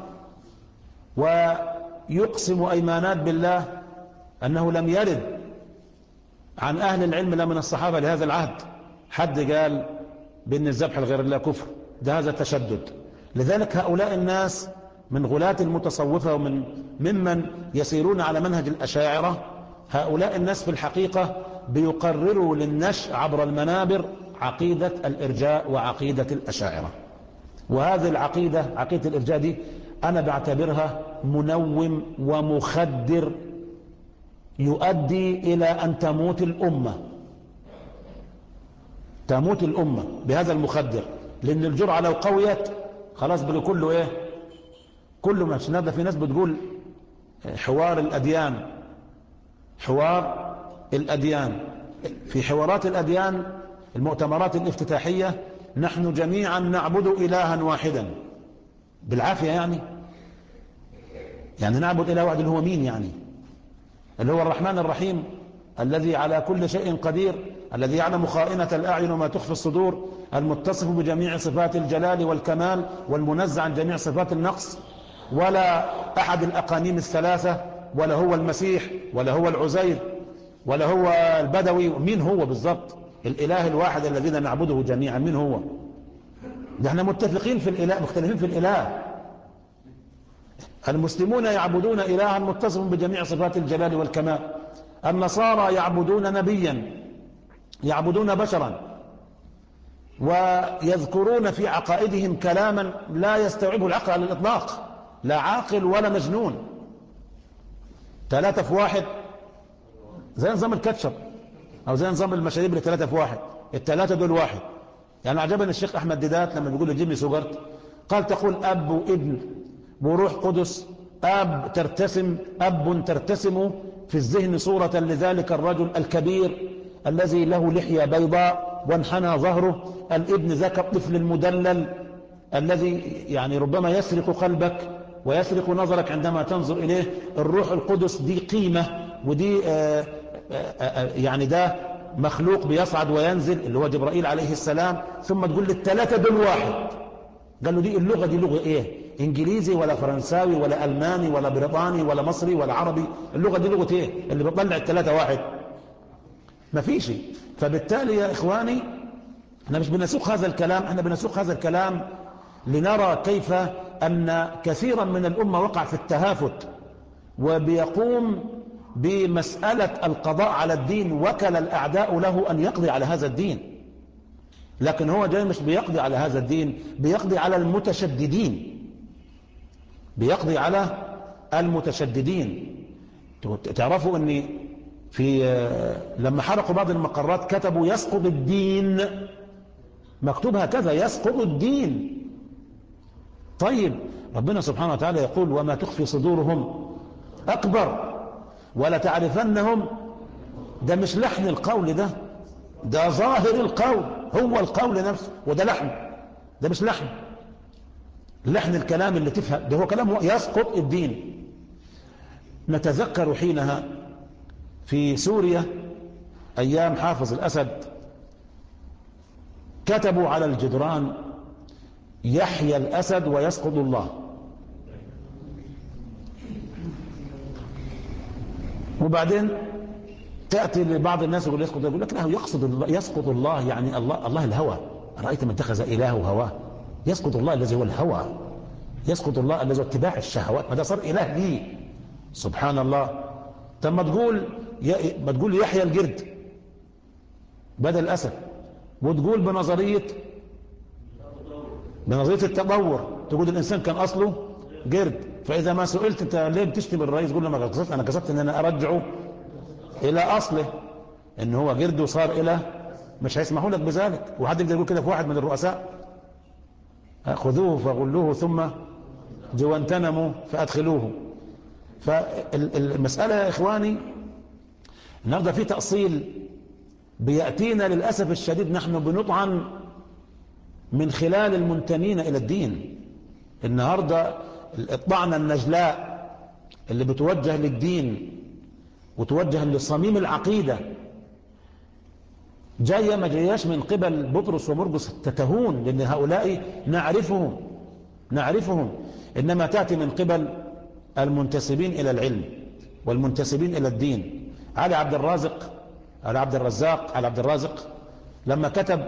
ويقسم أيمانات بالله أنه لم يرد عن أهل العلم لا من الصحابة لهذا العهد حد قال بأن الذبح لغير الله كفر. ده هذا تشدد. لذلك هؤلاء الناس من غلاة المتصوفة ومن ممن يسيرون على منهج الأشاعرة، هؤلاء الناس في الحقيقة بيقرروا للنشء عبر المنابر عقيدة الإرجاء وعقيدة الأشاعرة. وهذه العقيدة، عقيدة الإرجاء دي، أنا بعتبرها منوم ومخدر يؤدي إلى أن تموت الأمة. تموت الأمة بهذا المخدر، لأن الجرعة لو قويت خلاص بقى كله إيه؟ كله ماشي. نبدأ في ناس بتقول حوار الأديان، حوار الأديان. في حوارات الأديان المؤتمرات الافتتاحية نحن جميعا نعبد إلها واحدا. بالعافية يعني يعني نعبد إله واحد اللي هو مين يعني؟ اللي هو الرحمن الرحيم الذي على كل شيء قدير، الذي يعلم خائنة الأعين وما تخفي الصدور، المتصف بجميع صفات الجلال والكمال والمنزع عن جميع صفات النقص، ولا أحد الأقانيم الثلاثة، ولا هو المسيح ولا هو العزير ولا هو البدوي. مين هو بالضبط الإله الواحد الذين نعبده جميعا؟ مين هو؟ نحن متفقين في الإله، مختلفين في الإله. المسلمون يعبدون إلها متصف بجميع صفات الجلال والكمال، النصارى يعبدون نبيا، يعبدون بشرا، ويذكرون في عقائدهم كلاما لا يستوعبه العقل على الإطلاق، لا عاقل ولا مجنون. ثلاثة في واحد زي نظام الكاتشب أو زي نظام المشاريب اللي ثلاثة في واحد، الثلاثة دول واحد. يعني عجبني الشيخ أحمد ديدات لما بيقول لجيمي سوغرت، قال تقول أب وابن وروح قدس، أب ترتسم أب ترتسم في الذهن صورة لذلك الرجل الكبير الذي له لحية بيضاء وانحنى ظهره، الابن ذاك الطفل المدلل الذي يعني ربما يسرق قلبك ويسرق نظرك عندما تنظر إليه. الروح القدس دي قيمة، ودي آآ آآ يعني ده مخلوق بيصعد وينزل اللي هو جبرائيل عليه السلام. ثم تقول للثلاثة دول واحد. قال له دي اللغة دي لغة ايه؟ انجليزي ولا فرنساوي ولا الماني ولا بريطاني ولا مصري ولا عربي؟ اللغة دي لغة ايه اللي بتطلع الثلاثة واحد؟ ما فيش. فبالتالي يا اخواني احنا مش بنسوق هذا الكلام، احنا بنسوق هذا الكلام لنرى كيف ان كثيرا من الامة وقع في التهافت وبيقوم بمسألة القضاء على الدين، وكل الاعداء له ان يقضي على هذا الدين. لكن هو جاي مش بيقضي على هذا الدين، بيقضي على المتشددين، بيقضي على المتشددين. تعرفوا ان في لما حرقوا بعض المقرات كتبوا يسقط الدين، مكتوب هكذا يسقط الدين. طيب ربنا سبحانه وتعالى يقول وما تخفي صدورهم أكبر. ولا تعرفنهم، ده مش لحن القول، ده ده ظاهر القول، هو القول نفسه، وده لحن، ده مش لحن. لحن الكلام اللي تفهم ده هو كلام يسقط الدين. نتذكر حينها في سوريا أيام حافظ الأسد كتبوا على الجدران يحيى الأسد ويسقط الله. وبعدين تأتي لبعض الناس يقول يسقط، يقول لك لا، يقصد الله، يسقط الله يعني الله، الله الهوى. رأيت من اتخذ إله هواه. يسقط الله الذي هو الهوى، يسقط الله الذي هو اتباع الشهوات، ما ده صار إله لي. سبحان الله. طب ما تقول ما تقول يحيى الجرد بدل الأسد، وتقول بنظرية بنظرية التطور تقول الإنسان كان أصله جرد. فإذا ما سئلت أنت ليه بتشتم الرئيس، قول له ما قصدت، أنا قصدت أن أنا أرجعه إلى أصله، إن هو جرد وصار إلى، مش هيسمحوا لك بذلك. وحد يقدر يقول كده في واحد من الرؤساء؟ خذوه فغلوه ثم جوانتنموا فأدخلوه. فالمسألة يا إخواني النهارده في تأصيل بيأتينا للأسف الشديد، نحن بنطعن من خلال المنتمين إلى الدين. النهارده الطعنة النجلاء اللي بتوجه للدين وتوجه لصميم العقيدة جاية ما جاياش من قبل بطرس ومرقس تتهون، لأن هؤلاء نعرفهم نعرفهم إنما تأتي من قبل المنتسبين إلى العلم والمنتسبين إلى الدين. علي عبد الرازق علي عبد الرزاق علي عبد الرازق لما كتب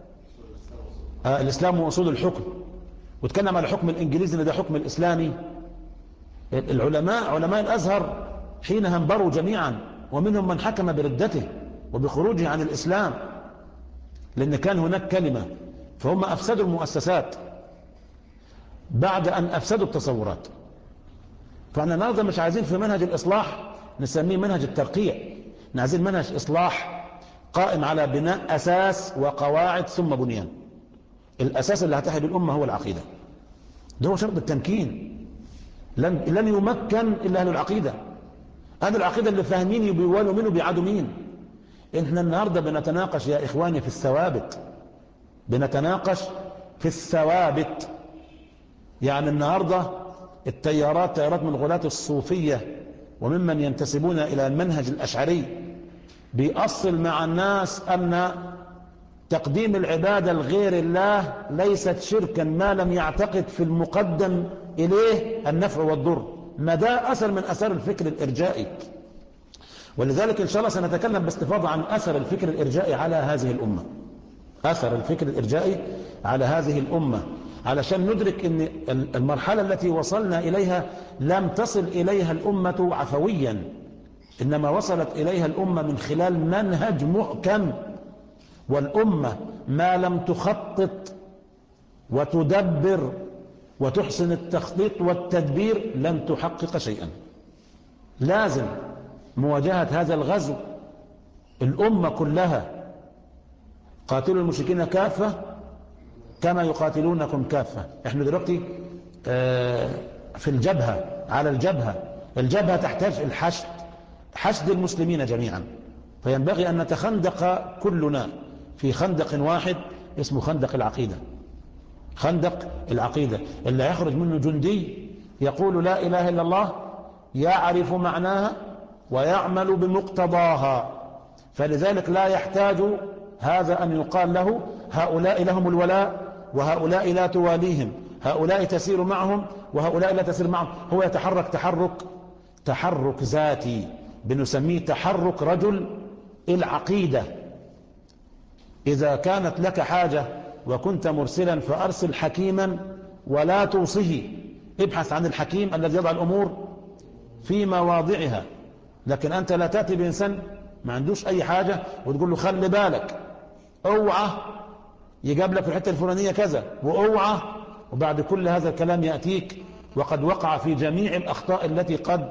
آه الإسلام وأصول الحكم وتكلم على الحكم الإنجليزي إن ده حكم الإسلامي، العلماء علماء الأزهر حينها انبروا جميعا، ومنهم من حكم بردته وبخروجه عن الإسلام، لأن كان هناك كلمة. فهم أفسدوا المؤسسات بعد أن أفسدوا التصورات. فأنا النهارده مش عايزين في منهج الإصلاح نسميه منهج الترقيع، عايزين منهج إصلاح قائم على بناء أساس وقواعد ثم بنيان. الأساس اللي هتحب الأمة هو العقيدة، ده هو شرط التمكين. لن, لن يمكن إلا أهل العقيدة. أهل العقيدة اللي فاهمين يبيولوا مين وبيعادوا مين. إحنا النهارده بنتناقش يا إخواني في الثوابت، بنتناقش في الثوابت. يعني النهارده التيارات تيارات من غلاة الصوفية وممن ينتسبون إلى المنهج الأشعري بيأصل مع الناس أن تقديم العبادة لغير الله ليست شركا ما لم يعتقد في المقدم إليه النفع والضر. ما ده أثر من أثار الفكر الإرجائي. ولذلك إن شاء الله سنتكلم باستفاضة عن أثر الفكر الإرجائي على هذه الأمة، أثر الفكر الإرجائي على هذه الأمة، علشان ندرك أن المرحلة التي وصلنا إليها لم تصل إليها الأمة عفويا، إنما وصلت إليها الأمة من خلال منهج محكم. والأمة ما لم تخطط وتدبر وتحسن التخطيط والتدبير لن تحقق شيئا. لازم مواجهة هذا الغزو الأمة كلها. قاتلوا المشركين كافة كما يقاتلونكم كافة. احنا دلوقتي في الجبهة، على الجبهة. الجبهة تحتاج الحشد، حشد المسلمين جميعا. فينبغي أن نتخندق كلنا في خندق واحد اسمه خندق العقيدة. خندق العقيدة اللي يخرج منه جندي يقول لا إله إلا الله، يعرف معناها ويعمل بمقتضاها. فلذلك لا يحتاج هذا أن يقال له هؤلاء لهم الولاء وهؤلاء لا تواليهم، هؤلاء تسير معهم وهؤلاء لا تسير معهم. هو يتحرك تحرك تحرك ذاتي، بنسميه تحرك رجل العقيدة. إذا كانت لك حاجة وكنت مرسلا فأرسل حكيما ولا توصه. ابحث عن الحكيم الذي يضع الأمور في مواضعها. لكن أنت لا تأتي بإنسان ما عندوش أي حاجة وتقول له خلي بالك، اوعى يجاب لك في الحتة الفلانية كذا، واوعى. وبعد كل هذا الكلام يأتيك وقد وقع في جميع الأخطاء التي قد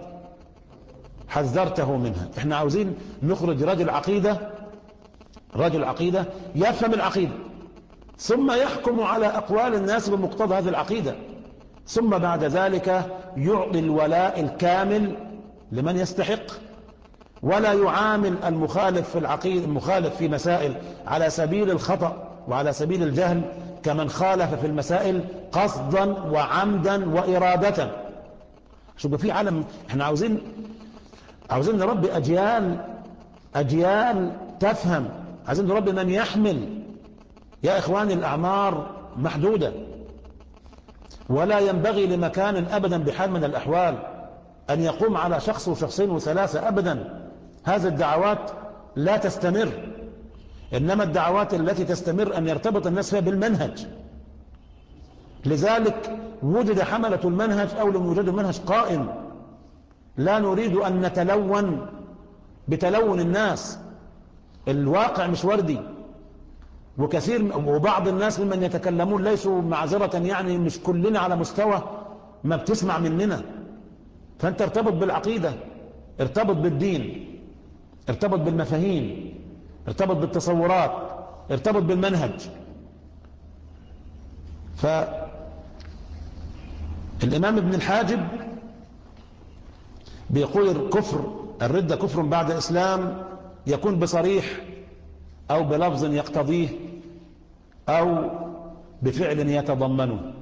حذرته منها. احنا عاوزين نخرج رجل عقيدة، رجل عقيدة يفهم العقيدة ثم يحكم على أقوال الناس بمقتضى هذه العقيدة، ثم بعد ذلك يعطي الولاء الكامل لمن يستحق، ولا يعامل المخالف في العقيدة المخالف في مسائل على سبيل الخطأ وعلى سبيل الجهل كمن خالف في المسائل قصدا وعمدا وإرادة. شوف في عالم احنا عاوزين عاوزين نربي أجيال أجيال تفهم، عايزين نربي من يحمل. يا إخواني الأعمار محدودة، ولا ينبغي لمكان أبدا بحال من الأحوال أن يقوم على شخص وشخصين وثلاثة أبدا. هذه الدعوات لا تستمر، إنما الدعوات التي تستمر أن يرتبط الناس فيها بالمنهج. لذلك وجد حملة المنهج أو لم يوجد المنهج قائم. لا نريد أن نتلون بتلون الناس، الواقع مش وردي، وكثير وبعض الناس ممن يتكلمون ليسوا معذرة، يعني مش كلنا على مستوى ما بتسمع مننا. فأنت ارتبط بالعقيدة، ارتبط بالدين، ارتبط بالمفاهيم، ارتبط بالتصورات، ارتبط بالمنهج. فالإمام ابن الحاجب بيقول الكفر الردة كفر بعد إسلام يكون بصريح أو بلفظ يقتضيه أو بفعل يتضمنه.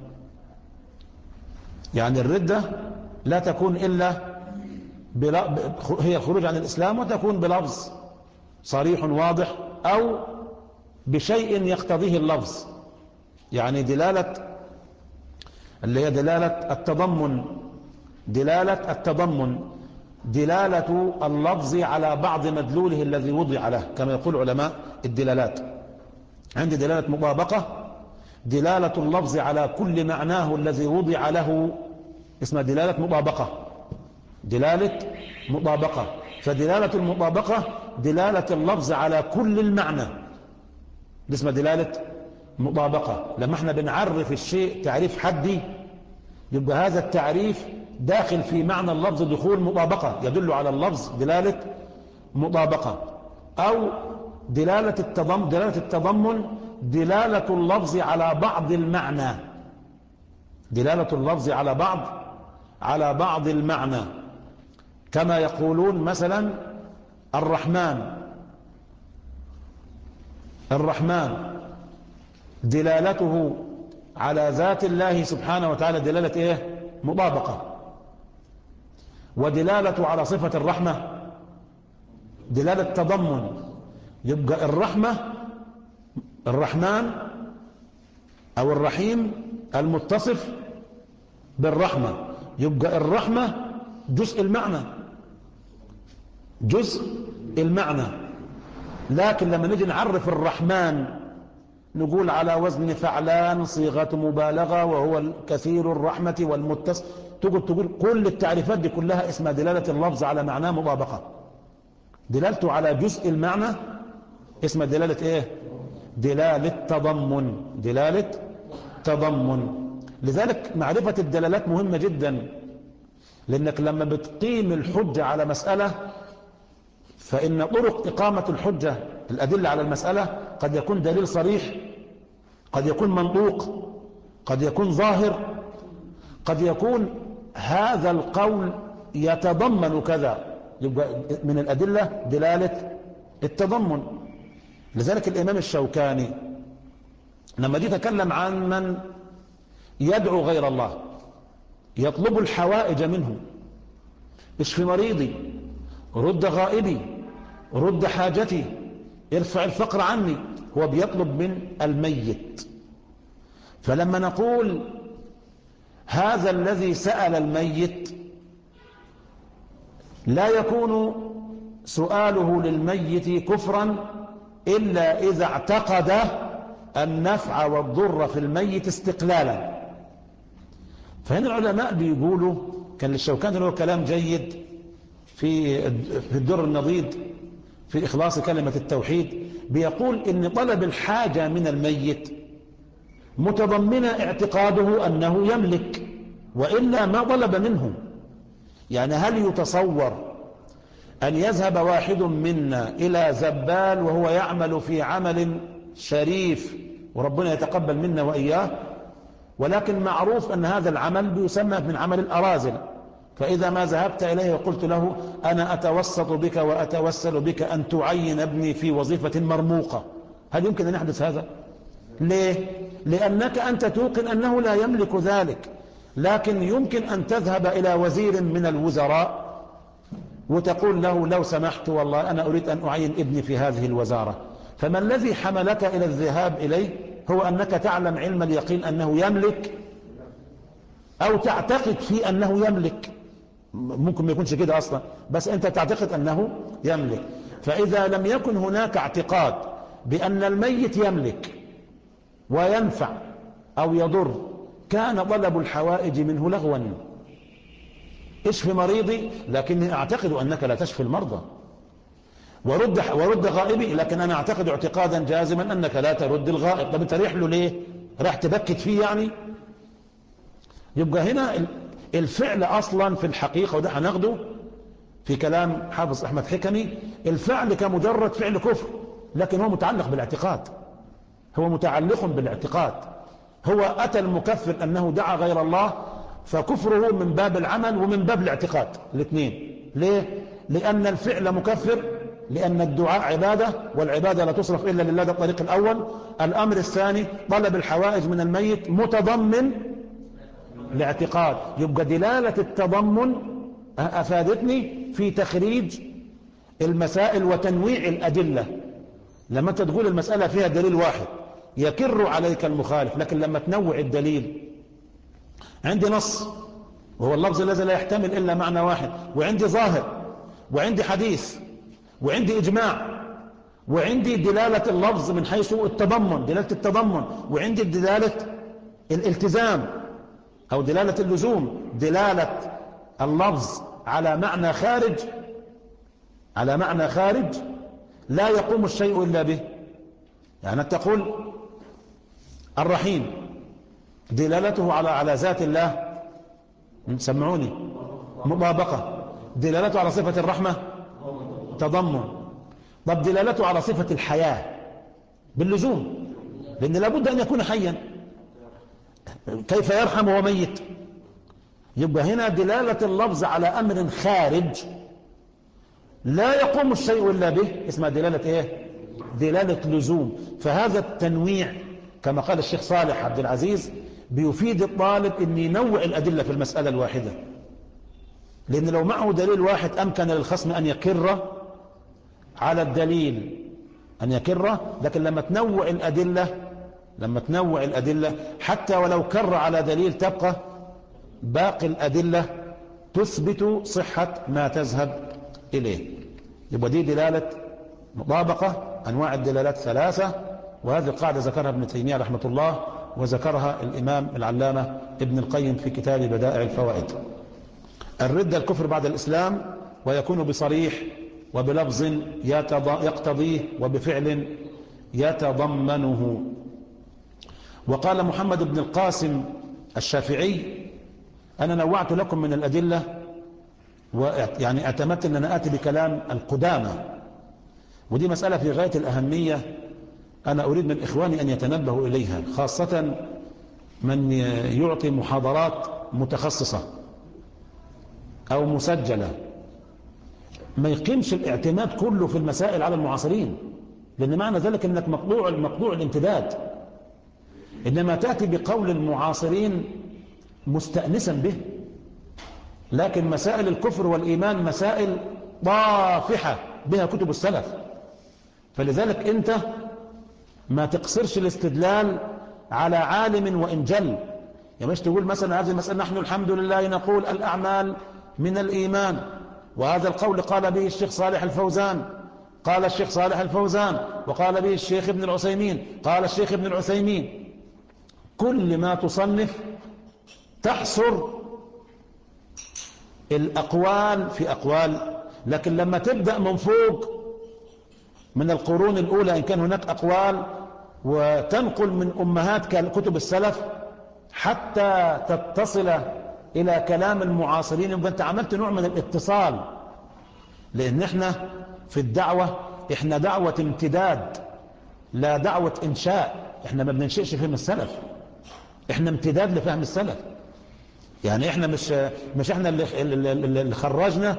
يعني الردة لا تكون إلا هي الخروج عن الإسلام، وتكون بلفظ صريح واضح أو بشيء يقتضيه اللفظ، يعني دلالة اللي هي دلالة التضمن دلالة التضمن دلالة اللفظ على بعض مدلوله الذي وضع له، كما يقول علماء الدلالات. عندي دلالة مطابقة، دلالة اللفظ على كل معناه الذي وضع له اسمها دلالة مطابقة دلالة مطابقة فدلالة المطابقة دلالة اللفظ على كل المعنى، دي اسمها دلالة مطابقة. لما احنا بنعرف الشيء تعريف حدي يبقى هذا التعريف داخل في معنى اللفظ دخول مطابقة، يدل على اللفظ دلالة مطابقة. أو دلالة التضمن دلالة التضمن دلالة اللفظ على بعض المعنى دلالة اللفظ على بعض على بعض المعنى، كما يقولون مثلا الرحمن الرحمن دلالته على ذات الله سبحانه وتعالى دلالة ايه؟ مطابقة. ودلالته على صفة الرحمة دلالة تضمن. يبقى الرحمة الرحمن أو الرحيم المتصف بالرحمة، يبقى الرحمة جزء المعنى جزء المعنى. لكن لما نجي نعرف الرحمن نقول على وزن فعلان صيغة مبالغة وهو الكثير الرحمة والمتصف، تقول تقول كل التعريفات دي كلها اسمها دلالة اللفظ على معناه مطابقة. دلالته على جزء المعنى اسمها دلالة ايه؟ دلالة تضمن دلالة تضمن. لذلك معرفة الدلالات مهمة جدا، لأنك لما بتقيم الحجة على مسألة فإن طرق إقامة الحجة الأدلة على المسألة قد يكون دليل صريح، قد يكون منطوق، قد يكون ظاهر، قد يكون هذا القول يتضمن كذا، يبقى من الأدلة دلالة التضمن. لذلك الإمام الشوكاني لما جه يتكلم عن من يدعو غير الله يطلب الحوائج منه، اشف مريضي، رد غائبي، رد حاجتي، ارفع الفقر عني، هو بيطلب من الميت. فلما نقول هذا الذي سأل الميت لا يكون سؤاله للميت كفرا إلا إذا اعتقد النفع والضر في الميت استقلالا. فهنا العلماء بيقولوا كان للشوكاني له كلام جيد في في الدر النضيد في إخلاص كلمة التوحيد، بيقول إن طلب الحاجة من الميت متضمن اعتقاده أنه يملك، وإلا ما طلب منه. يعني هل يتصور أن يذهب واحد منا إلى زبال وهو يعمل في عمل شريف وربنا يتقبل منا وإياه، ولكن معروف أن هذا العمل بيسمى من عمل الأرازل، فإذا ما ذهبت إليه وقلت له أنا أتوسط بك وأتوسل بك أن تعين ابني في وظيفة مرموقة، هل يمكن أن يحدث هذا؟ ليه؟ لأنك أنت توقن أنه لا يملك ذلك، لكن يمكن أن تذهب إلى وزير من الوزراء وتقول له لو سمحت والله أنا أريد أن أعين ابني في هذه الوزارة. فما الذي حملك إلى الذهاب إليه؟ هو أنك تعلم علم اليقين أنه يملك، أو تعتقد في أنه يملك، ممكن ما يكونش كده أصلا، بس أنت تعتقد أنه يملك. فإذا لم يكن هناك اعتقاد بأن الميت يملك وينفع أو يضر، كان طلب الحوائج منه لغوا. اشف مريضي لكني أعتقد أنك لا تشفي المرضى، ورد, ورد غائبي لكن أنا أعتقد اعتقادا جازما أنك لا ترد الغائب. طب أنت ريح له ليه؟ راح تبكت فيه يعني؟ يبقى هنا الفعل أصلا في الحقيقة، وده هناخده في كلام حافظ أحمد حكمي، الفعل كمجرد فعل كفر، لكن هو متعلق بالاعتقاد، هو متعلق بالاعتقاد. هو أتى المكفر أنه دعا غير الله، فكفره من باب العمل ومن باب الاعتقاد الاثنين. ليه؟ لأن الفعل مكفر، لأن الدعاء عبادة، والعبادة لا تصرف إلا لله، ده الطريق الأول. الأمر الثاني طلب الحوائج من الميت متضمن الاعتقاد. يبقى دلالة التضمن أفادتني في تخريج المسائل وتنويع الأدلة. لما أنت تقول المسألة فيها دليل واحد يكر عليك المخالف، لكن لما تنوع الدليل، عندي نص وهو اللفظ الذي لا يحتمل إلا معنى واحد، وعندي ظاهر، وعندي حديث، وعندي إجماع، وعندي دلالة اللفظ من حيث التضمن، دلالة التضمن، وعندي دلالة الالتزام أو دلالة اللزوم، دلالة اللفظ على معنى خارج، على معنى خارج لا يقوم الشيء إلا به. يعني تقول الرحيم دلالته على على ذات الله، سمعوني، مطابقة. دلالته على صفة الرحمة تضمن. طب دلالته على صفة الحياة باللزوم، لأن لابد أن يكون حيا، كيف يرحم وهو ميت؟ يبقى هنا دلالة اللفظ على أمر خارج لا يقوم الشيء إلا به اسمها دلالة إيه؟ دلالة لزوم. فهذا التنويع كما قال الشيخ صالح عبد العزيز بيفيد الطالب أن ينوع الأدلة في المسألة الواحدة، لأن لو معه دليل واحد أمكن للخصم أن يكر على الدليل، أن يكر. لكن لما تنوع الأدلة، لما تنوع الأدلة حتى ولو كر على دليل تبقى باقي الأدلة تثبت صحة ما تذهب إليه. يبقى دي دلالة مطابقة. أنواع الدلالات ثلاثة، وهذه القاعدة ذكرها ابن تيمية رحمة الله، وذكرها الإمام العلامة ابن القيم في كتاب بدائع الفوائد. الردة الكفر بعد الإسلام، ويكون بصريح وبلفظ يقتضيه وبفعل يتضمنه. وقال محمد بن القاسم الشافعي أنا نوعت لكم من الأدلة، ويعني اعتمدت أن أنا آتي بكلام القدامى، ودي مسألة في غاية الأهمية، أنا أريد من إخواني أن يتنبهوا إليها، خاصة من يعطي محاضرات متخصصة أو مسجلة. ما يقيمش الاعتماد كله في المسائل على المعاصرين، لأن معنى ذلك أنك مقطوع مقطوع الامتداد، إنما تأتي بقول المعاصرين مستأنسا به. لكن مسائل الكفر والإيمان مسائل طافحة بها كتب السلف، فلذلك أنت ما تقصرش الاستدلال على عالم وإن جل. يعني مش تقول مثلا هذه المسألة نحن الحمد لله نقول الأعمال من الإيمان، وهذا القول قال به الشيخ صالح الفوزان، قال الشيخ صالح الفوزان، وقال به الشيخ ابن العثيمين، قال الشيخ ابن العثيمين. كل ما تصنف تحصر الأقوال في أقوال، لكن لما تبدأ من فوق من القرون الأولى إن كان هناك أقوال، وتنقل من أمهات كتب السلف حتى تتصل إلى كلام المعاصرين، يبقى أنت عملت نوع من الاتصال. لأن احنا في الدعوة احنا دعوة امتداد لا دعوة إنشاء، احنا ما بننشئش فهم السلف، احنا امتداد لفهم السلف. يعني احنا مش مش احنا اللي, اللي خرجنا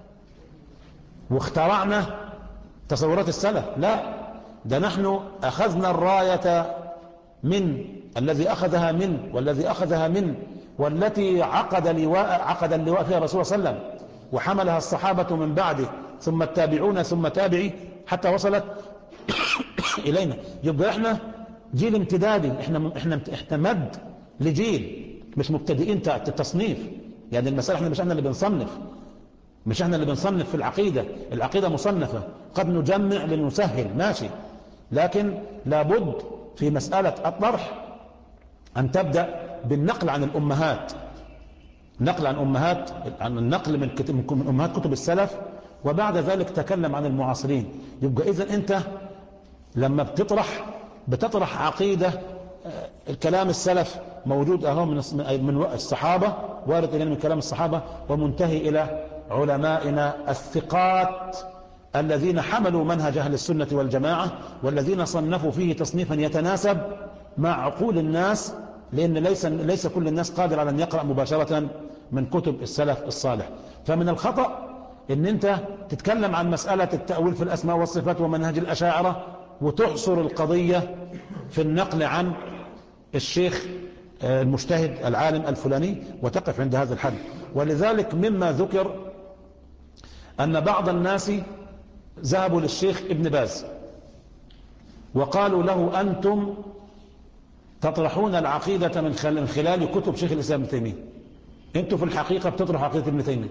واخترعنا تصورات السلف، لا، ده نحن أخذنا الراية من الذي أخذها من والذي أخذها من والتي عقد لواء عقد اللواء فيها الرسول صلى الله عليه وسلم، وحملها الصحابة من بعده ثم التابعون ثم تابعي حتى وصلت إلينا. يبقى احنا جيل امتدادي، احنا احنا احتمد لجيل، مش مبتدئين التصنيف. يعني المسألة احنا مش احنا اللي بنصنف، مش احنا اللي بنصنف في العقيدة، العقيدة مصنفة، قد نجمع لنسهل ماشي، لكن لابد في مسألة الطرح أن تبدأ بالنقل عن الأمهات، نقل عن أمهات، عن النقل من, كتب من أمهات كتب السلف، وبعد ذلك تكلم عن المعاصرين. يبقى إذن أنت لما بتطرح بتطرح عقيدة، الكلام السلف موجود أهو من من الصحابة، وارد إلينا من كلام الصحابة، ومنتهي إلى علمائنا الثقات الذين حملوا منهج أهل السنة والجماعة، والذين صنفوا فيه تصنيفا يتناسب مع عقول الناس، لأن ليس ليس كل الناس قادر على أن يقرأ مباشرة من كتب السلف الصالح. فمن الخطأ أن أنت تتكلم عن مسألة التأويل في الأسماء والصفات ومنهج الأشاعرة وتحصر القضية في النقل عن الشيخ المجتهد العالم الفلاني وتقف عند هذا الحد. ولذلك مما ذكر أن بعض الناس ذهبوا للشيخ ابن باز وقالوا له أنتم تطرحون العقيدة من خلال كتب شيخ الإسلام ابن تيمية، أنتم في الحقيقة بتطرحوا عقيدة ابن تيمية.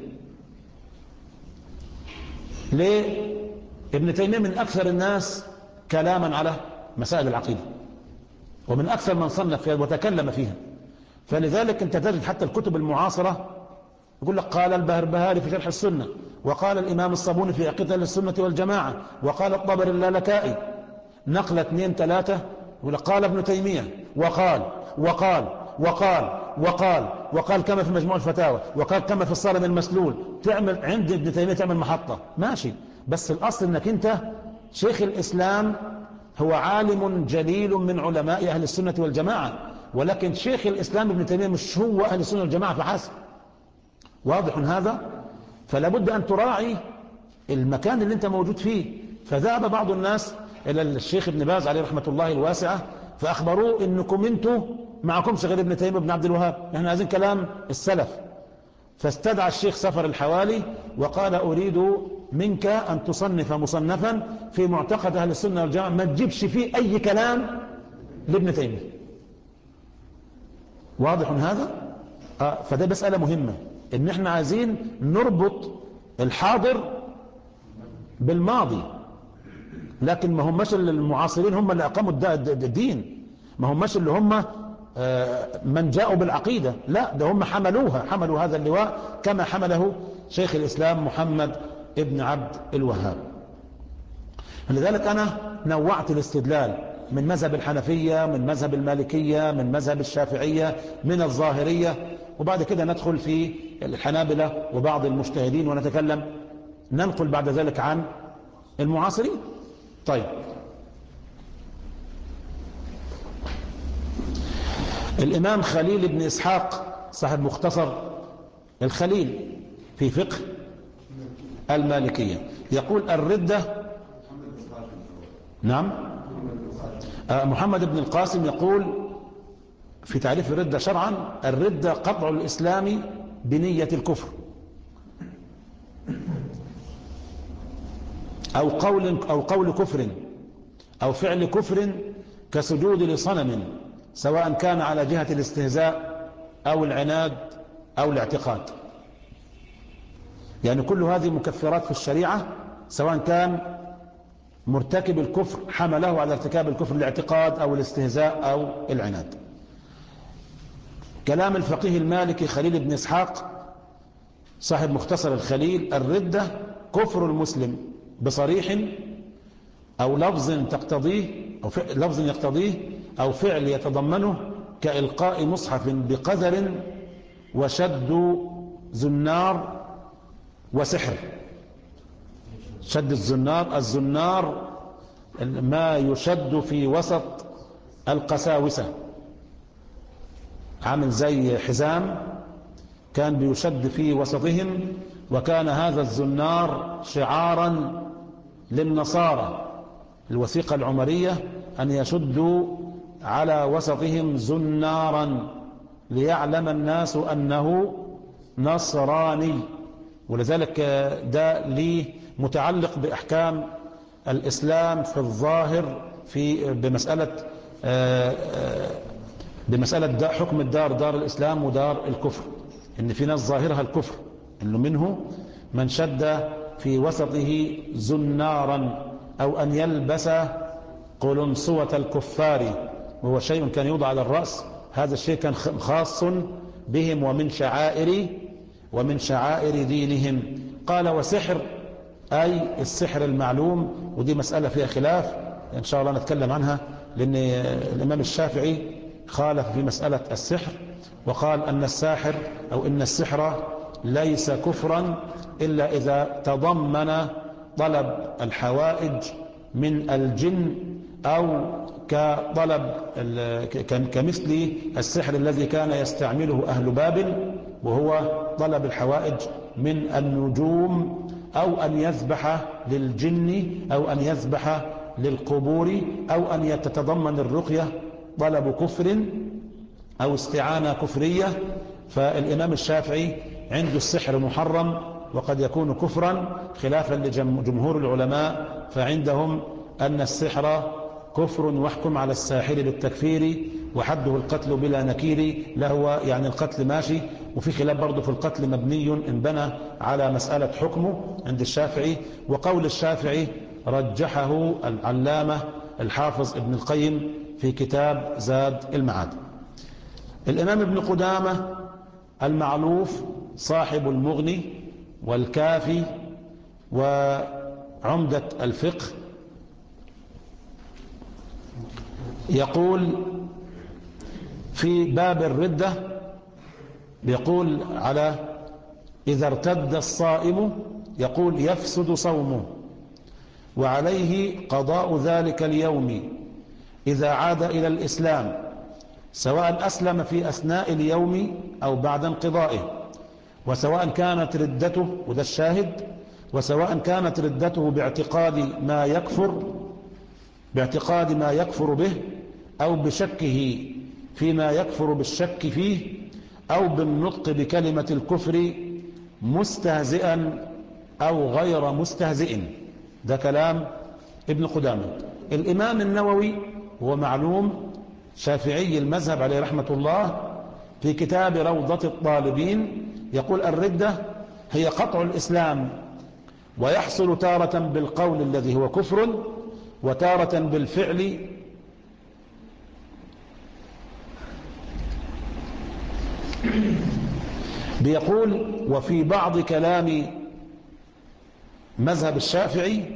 ليه؟ ابن تيمية من أكثر الناس كلاما على مسائل العقيدة، ومن أكثر من صنف فيها وتكلم فيها. فلذلك أنت تجد حتى الكتب المعاصرة يقول لك قال البهربهاري في شرح السنة، وقال الإمام الصابوني في عقيدة السنة والجماعة، وقال الطبري اللالكائي، نقلة اثنين ثلاثة يقول لك قال ابن تيمية وقال وقال وقال وقال وقال كما في مجموع الفتاوى، وقال كما في الصارم المسلول. تعمل عند ابن تيمية تعمل محطة ماشي، بس الأصل أنك أنت شيخ الإسلام هو عالم جليل من علماء أهل السنة والجماعة، ولكن شيخ الإسلام ابن تيمية مش هو أهل السنة والجماعة فحسب. واضح هذا؟ فلا بد أن تراعي المكان اللي أنت موجود فيه. فذهب بعض الناس إلى الشيخ ابن باز عليه رحمة الله الواسعة فأخبروه إنكم أنتم معكمش غير ابن تيمية بن عبد الوهاب، نحن عايزين كلام السلف. فاستدعى الشيخ سفر الحوالي وقال أريد منك أن تصنف مصنفا في معتقد أهل السنة والجماعة ما تجيبش فيه أي كلام لابن تيمية. واضح هذا؟ آه فده مسألة مهمة، إن احنا عايزين نربط الحاضر بالماضي، لكن ما هماش المعاصرين هم اللي أقاموا الدين، ما هماش اللي هم من جاءوا بالعقيدة، لا، ده هم حملوها، حملوا هذا اللواء كما حمله شيخ الإسلام محمد ابن عبد الوهاب. لذلك أنا نوعت الاستدلال من مذهب الحنفية، من مذهب المالكية، من مذهب الشافعية، من الظاهرية، وبعد كده ندخل في الحنابلة وبعض المجتهدين ونتكلم، ننقل بعد ذلك عن المعاصرين. طيب، الإمام خليل بن إسحاق صاحب مختصر الخليل في فقه المالكية يقول الردة، نعم، محمد بن القاسم يقول في تعريف الردة شرعا: الردة قطع الإسلام بنية الكفر أو قول أو قول كفر أو فعل كفر كسجود لصنم، سواء كان على جهة الاستهزاء أو العناد أو الاعتقاد. يعني كل هذه مكفرات في الشريعة، سواء كان مرتكب الكفر حمله على ارتكاب الكفر الاعتقاد أو الاستهزاء أو العناد. كلام الفقيه المالكي خليل بن إسحاق صاحب مختصر الخليل: الردة كفر المسلم بصريح أو لفظ تقتضيه أو لفظ يقتضيه أو فعل يتضمنه، كإلقاء مصحف بقذر وشد زنار وسحر. شد الزنار، الزنار ما يشد في وسط القساوسة، عامل زي حزام كان بيشد في وسطهم، وكان هذا الزنار شعارا للنصارى. الوثيقة العمرية أن يشدوا على وسطهم زنارا ليعلم الناس أنه نصراني. ولذلك ده ليه متعلق بأحكام الإسلام في الظاهر في بمسألة بمسألة حكم الدار، دار الإسلام ودار الكفر، إن في ناس ظاهرها الكفر، إنه منه من شد في وسطه زنارا أو أن يلبس قلنسوة الكفار، وهو شيء كان يوضع على الرأس. هذا الشيء كان خاص بهم ومن شعائر ومن شعائر دينهم. قال وسحر أي السحر المعلوم، ودي مسألة فيها خلاف إن شاء الله نتكلم عنها، لأن الإمام الشافعي خالف في مسألة السحر وقال أن الساحر أو إن السحر ليس كفرا إلا إذا تضمن طلب الحوائج من الجن، أو كطلب كمثل السحر الذي كان يستعمله أهل بابل، وهو طلب الحوائج من النجوم، أو أن يذبح للجن، أو أن يذبح للقبور، أو أن يتتضمن الرقية طلب كفر أو استعانة كفرية. فالإمام الشافعي عنده السحر محرم وقد يكون كفرا، خلافا لجمهور العلماء، فعندهم أن السحر كفر واحكم على الساحر بالتكفير وحده القتل بلا نكير. لا هو يعني القتل ماشي، وفي خلاف برضه في القتل مبني إن بنى على مسألة حكمه عند الشافعي. وقول الشافعي رجحه العلامة الحافظ ابن القيم في كتاب زاد المعاد. الإمام ابن قدامة المعروف صاحب المغني والكافي وعمدة الفقه يقول في باب الردة، يقول على إذا ارتد الصائم يقول يفسد صومه وعليه قضاء ذلك اليوم إذا عاد إلى الإسلام، سواء أسلم في أثناء اليوم أو بعد انقضائه، وسواء كانت ردته، وده الشاهد، وسواء كانت ردته باعتقاد ما يكفر باعتقاد ما يكفر به، أو بشكه فيما يكفر بالشك فيه، أو بالنطق بكلمة الكفر مستهزئا أو غير مستهزئ. ده كلام ابن قدامة. الإمام النووي هو معلوم شافعي المذهب عليه رحمة الله، في كتاب روضة الطالبين يقول الردة هي قطع الإسلام، ويحصل تارة بالقول الذي هو كفر، وتارة بالفعل بيقول. وفي بعض كلام مذهب الشافعي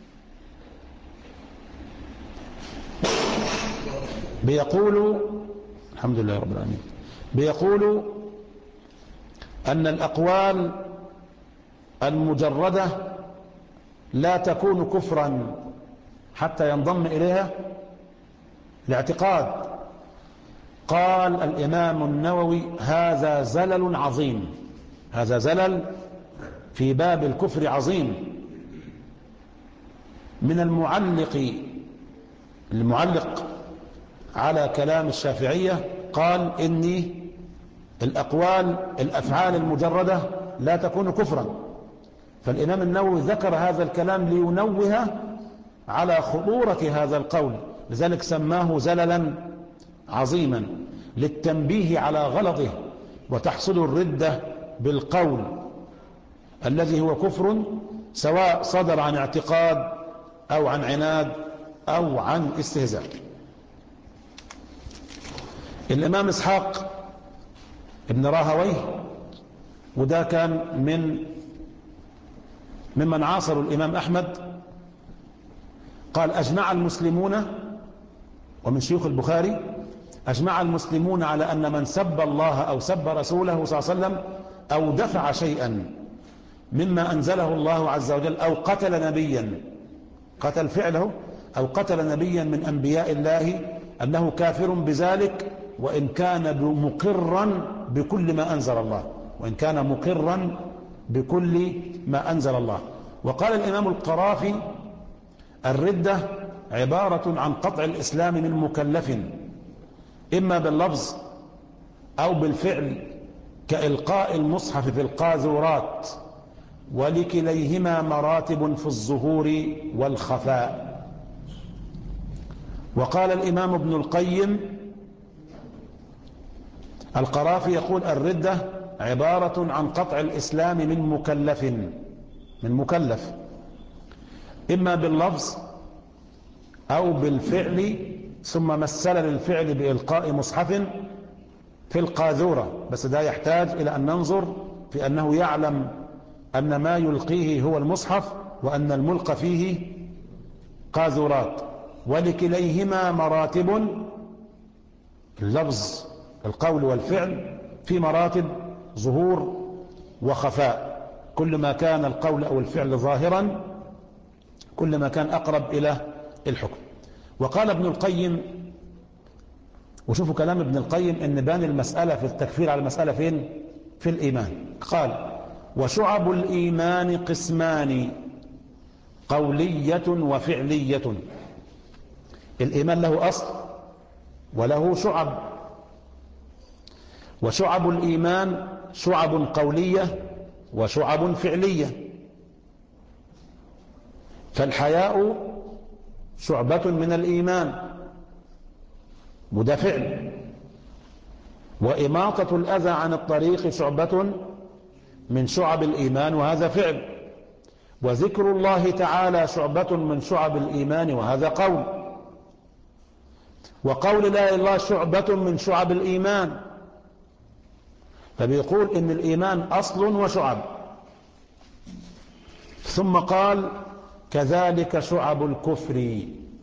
بيقول الحمد لله رب العالمين بيقول أن الأقوال المجردة لا تكون كفرا حتى ينضم إليها الاعتقاد. قال الإمام النووي هذا زلل عظيم، هذا زلل في باب الكفر عظيم. من المعلق المعلق على كلام الشافعية قال إني الأقوال الأفعال المجردة لا تكون كفرا. فالإمام النووي ذكر هذا الكلام لينوه على خطورة هذا القول، لذلك سماه زللا عظيما للتنبيه على غلطه. وتحصل الردة بالقول الذي هو كفر، سواء صدر عن اعتقاد أو عن عناد أو عن استهزاء. الإمام إسحاق ابن راهويه، وده كان من ممن عاصروا الإمام أحمد، قال أجمع المسلمون، ومن شيوخ البخاري، أجمع المسلمون على أن من سب الله أو سب رسوله صلى الله عليه وسلم أو دفع شيئا مما أنزله الله عز وجل، أو قتل نبيا، قتل فعله، أو قتل نبيا من أنبياء الله، أنه كافر بذلك وإن كان مقرا بكل ما أنزل الله. وإن كان مقرا بكل ما أنزل الله. وقال الإمام القرافي: الردة عبارة عن قطع الإسلام من مكلف إما باللفظ أو بالفعل، كإلقاء المصحف في القاذورات، ولكليهما مراتب في الظهور والخفاء. وقال الإمام ابن القيم: القرافي يقول: الردة عبارة عن قطع الإسلام من مكلف من مكلف إما باللفظ أو بالفعل، ثم مثل للفعل بإلقاء مصحف في القاذورة، بس ده يحتاج إلى أن ننظر في أنه يعلم أن ما يلقيه هو المصحف وأن الملقى فيه قاذورات. ولكليهما مراتب، اللفظ القول والفعل في مراتب ظهور وخفاء، كل ما كان القول أو الفعل ظاهرا كل ما كان أقرب إلى الحكم. وقال ابن القيم، وشوفوا كلام ابن القيم ان بان المسألة في التكفير على المسألة فين؟ في الإيمان. قال: وشعب الإيمان قسمان، قولية وفعلية. الإيمان له أصل وله شعب، وشعب الإيمان شعب قولية وشعب فعلية. فالحياء شعبة من الإيمان وده فعل، وإماطة الأذى عن الطريق شعبة من شعب الإيمان وهذا فعل، وذكر الله تعالى شعبة من شعب الإيمان وهذا قول، وقول لا إله إلا الله شعبة من شعب الإيمان. فبيقول إن الإيمان أصل وشعب. ثم قال: كذلك شعب الكفر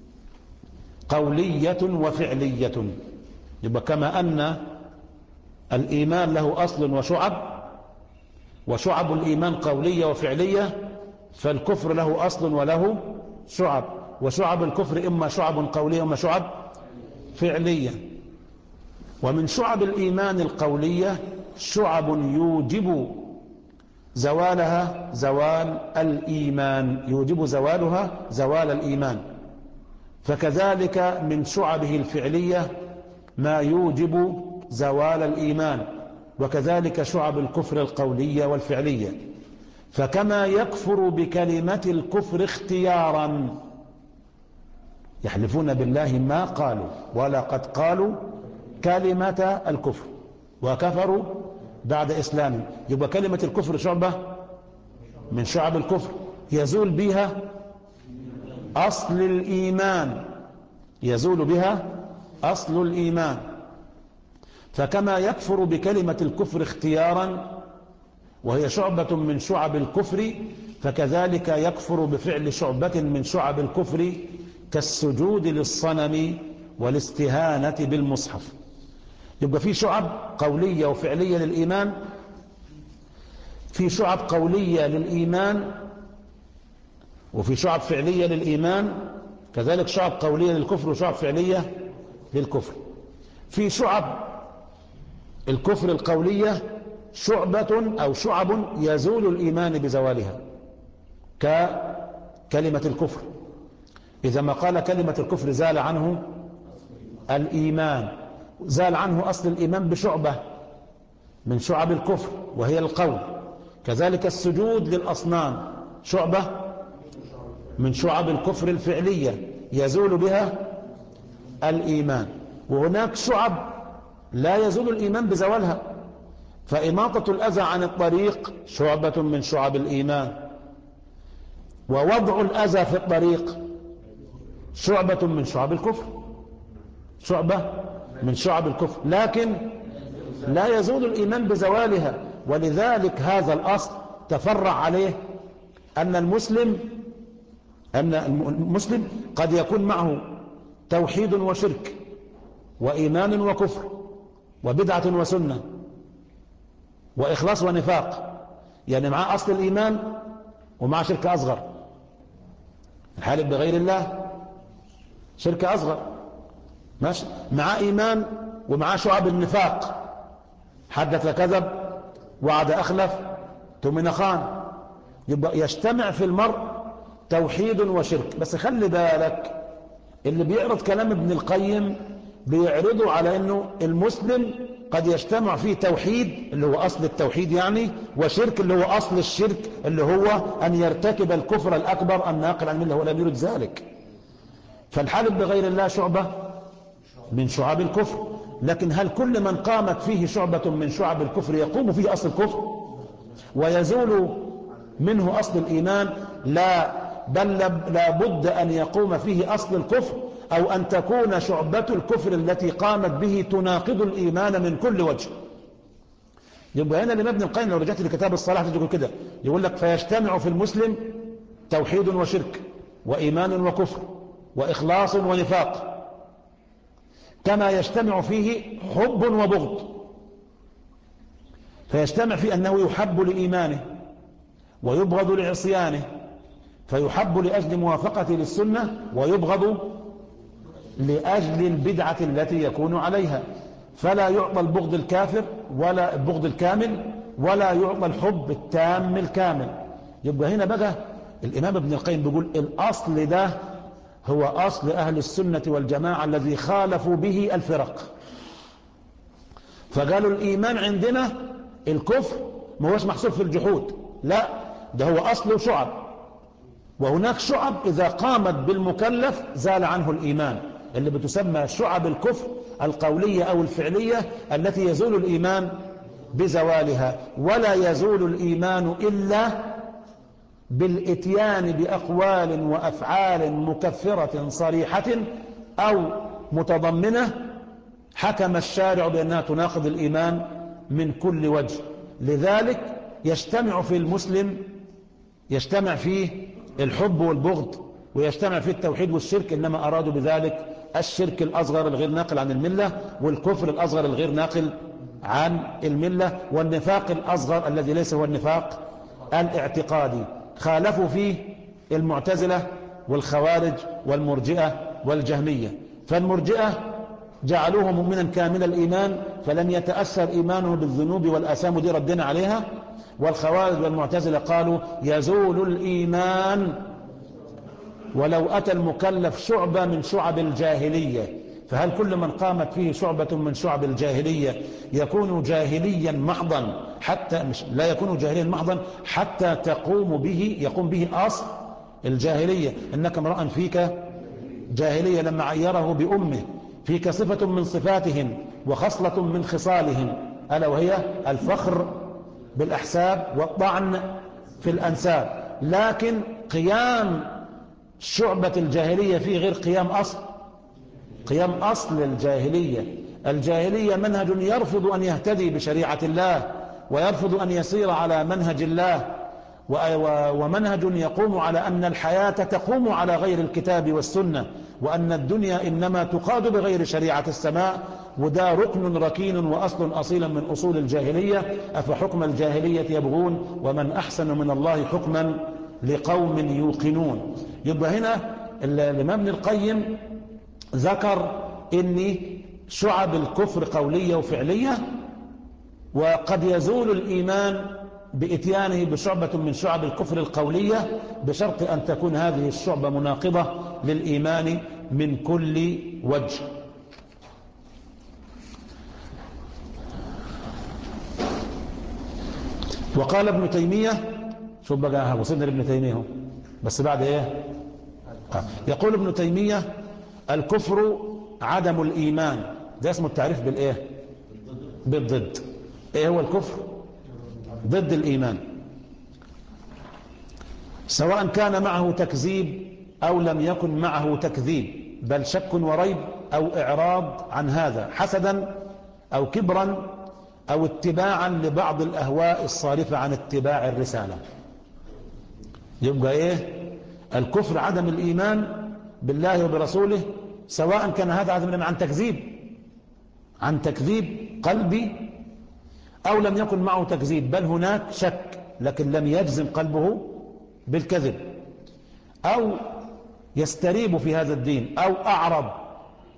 قولية وفعلية. يبقى كما أن الإيمان له أصل وشعب، وشعب الإيمان قولية وفعلية، فالكفر له أصل وله شعب، وشعب الكفر إما شعب قولية وإما شعب فعلية. ومن شعب الإيمان القولية شعب يوجب زوالها زوال الإيمان، يوجب زوالها زوال الإيمان. فكذلك من شعبه الفعلية ما يوجب زوال الإيمان، وكذلك شعب الكفر القولية والفعلية. فكما يكفر بكلمة الكفر اختيارا، يحلفون بالله ما قالوا ولقد قالوا كلمة الكفر وكفروا بعد إسلام. يبقى كلمة الكفر شعبة من شعب الكفر يزول بها أصل الإيمان، يزول بها أصل الإيمان. فكما يكفر بكلمة الكفر اختيارا وهي شعبة من شعب الكفر، فكذلك يكفر بفعل شعبة من شعب الكفر كالسجود للصنم والاستهانة بالمصحف. يبقى في شعب قولية وفعلية للإيمان، في شعب قولية للإيمان وفي شعب فعلية للإيمان، كذلك شعب قولية للكفر وشعب فعلية للكفر. في شعب الكفر القولية شعبة أو شعب يزول الإيمان بزوالها ككلمة الكفر، إذا ما قال كلمة الكفر زال عنه الإيمان، زال عنه أصل الإيمان بشعبة من شعب الكفر وهي القول. كذلك السجود للأصنام شعبة من شعب الكفر الفعلية يزول بها الإيمان. وهناك شعب لا يزول الإيمان بزوالها، فإماطة الأذى عن الطريق شعبة من شعب الإيمان، ووضع الأذى في الطريق شعبة من شعب الكفر، شعبة من شعب الكفر، لكن لا يزول الإيمان بزوالها. ولذلك هذا الأصل تفرع عليه أن المسلم أن المسلم قد يكون معه توحيد وشرك وإيمان وكفر وبدعة وسنة وإخلاص ونفاق، يعني معاه أصل الإيمان ومعه شرك أصغر، الحالف بغير الله شرك أصغر ماشي، معاه إيمان ومعاه شعب النفاق، حدث كذب وعد أخلف تؤمن خان. يبقى يجتمع في المرء توحيد وشرك. بس خلي بالك اللي بيعرض كلام ابن القيم بيعرضه على أنه المسلم قد يجتمع فيه توحيد اللي هو أصل التوحيد يعني، وشرك اللي هو أصل الشرك اللي هو أن يرتكب الكفر الأكبر الناقل عن الملة، ولا يريد ذلك. فالحلف بغير الله شعبة من شعاب الكفر. لكن هل كل من قامت فيه شعبة من شعب الكفر يقوم فيه أصل الكفر ويزول منه أصل الإيمان؟ لا، بل لا بد أن يقوم فيه أصل الكفر، أو أن تكون شعبة الكفر التي قامت به تناقض الإيمان من كل وجه. يبقى هنا الإمام ابن القيم لو رجعت لكتاب الصلاح تقول كده، يقول لك فيجتمع في المسلم توحيد وشرك وإيمان وكفر وإخلاص ونفاق، كما يجتمع فيه حب وبغض. فيجتمع في أنه يحب لإيمانه ويبغض لعصيانه، فيحب لأجل موافقته للسنة ويبغض لأجل البدعة التي يكون عليها. فلا يعطى البغض الكافر ولا البغض الكامل، ولا يعطى الحب التام الكامل. يبقى هنا بقى الإمام ابن القيم بيقول الأصل ده هو أصل أهل السنة والجماعة الذي خالفوا به الفرق. فقالوا الإيمان عندنا الكفر ما هوش محصور في الجحود، لا، ده هو أصله شعب، وهناك شعب إذا قامت بالمكلف زال عنه الإيمان، اللي بتسمى شعب الكفر القولية أو الفعلية التي يزول الإيمان بزوالها. ولا يزول الإيمان إلا بالإتيان بأقوال وأفعال مكفرة صريحة أو متضمنة حكم الشارع بأنها تناقض الإيمان من كل وجه. لذلك يجتمع في المسلم يجتمع فيه الحب والبغض، ويجتمع فيه التوحيد والشرك، إنما أرادوا بذلك الشرك الأصغر الغير ناقل عن الملة، والكفر الأصغر الغير ناقل عن الملة، والنفاق الأصغر الذي ليس هو النفاق الاعتقادي. خالفوا فيه المعتزلة والخوارج والمرجئة والجهمية. فالمرجئة جعلوه مؤمنا كامل الإيمان فلم يتأثر إيمانه بالذنوب والآثام، دي ردنا عليها. والخوارج والمعتزلة قالوا يزول الإيمان ولو أتى المكلف شعبة من شعب الجاهلية. فهل كل من قامت فيه شعبة من شعب الجاهلية يكون جاهليا محضا؟ حتى مش لا يكون جاهليا محضا حتى تقوم به يقوم به أصل الجاهلية. إنك امرأ فيك جاهلية، لما عيره بأمه فيك صفة من صفاتهم وخصلة من خصالهم، ألا وهي الفخر بالأحساب والطعن في الأنساب. لكن قيام شعبة الجاهلية فيه غير قيام أصل قيام أصل الجاهلية. الجاهلية منهج يرفض أن يهتدي بشريعة الله، ويرفض أن يسير على منهج الله، ومنهج يقوم على أن الحياة تقوم على غير الكتاب والسنة، وأن الدنيا إنما تقاد بغير شريعة السماء. وده ركن ركين وأصل أصيلا من أصول الجاهلية. أفحكم الجاهلية يبغون ومن أحسن من الله حكما لقوم يوقنون. يبقى هنا الإمام ابن القيم ذكر إن شعب الكفر قولية وفعلية، وقد يزول الإيمان بإتيانه بشعبة من شعب الكفر القولية، بشرط أن تكون هذه الشعبة مناقضة للإيمان من كل وجه. وقال ابن تيمية، شوف بقى وصلنا لابن تيمية بس بعد ايه. يقول ابن تيمية الكفر عدم الإيمان، ده اسمه التعريف بالايه، بالضد. ايه هو الكفر؟ ضد الإيمان، سواء كان معه تكذيب أو لم يكن معه تكذيب، بل شك وريب أو إعراض عن هذا، حسدا أو كبرا أو اتباعا لبعض الأهواء الصارفة عن اتباع الرسالة. يبقى إيه؟ الكفر عدم الإيمان بالله وبرسوله، سواء كان هذا عدم الإيمان عن تكذيب عن تكذيب قلبي، أو لم يكن معه تكذيب بل هناك شك لكن لم يجزم قلبه بالكذب، أو يستريب في هذا الدين، أو أعرض،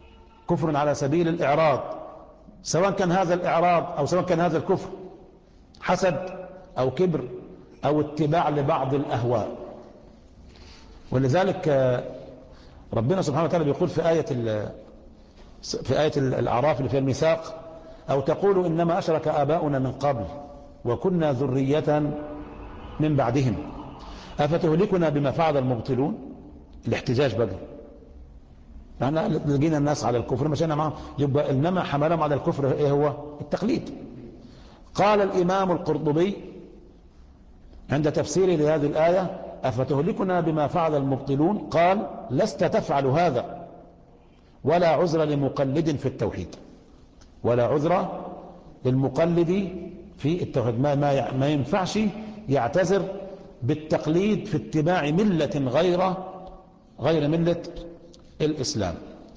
كفر على سبيل الإعراض، سواء كان هذا الإعراض أو سواء كان هذا الكفر حسد أو كبر أو اتباع لبعض الأهواء. ولذلك ربنا سبحانه وتعالى بيقول في آية في آية الأعراف اللي فيها الميثاق: أو تقولوا إنما أشرك آباؤنا من قبل وكنا ذرية من بعدهم أفتهلكنا بما فعل المبطلون. الاحتجاج بقى، يعني لقينا الناس على الكفر مشينا معهم، يبقى إنما حملهم على الكفر إيه هو؟ التقليد. قال الإمام القرطبي عند تفسيره لهذه الآية: أفتهلكنا بما فعل المبطلون، قال: لست تفعل هذا ولا عذر لمقلد في التوحيد، ولا عذر للمقلد في التوحيد. ما, ما, ما ينفعش يعتذر بالتقليد في اتباع ملة غير غير ملة الإسلام.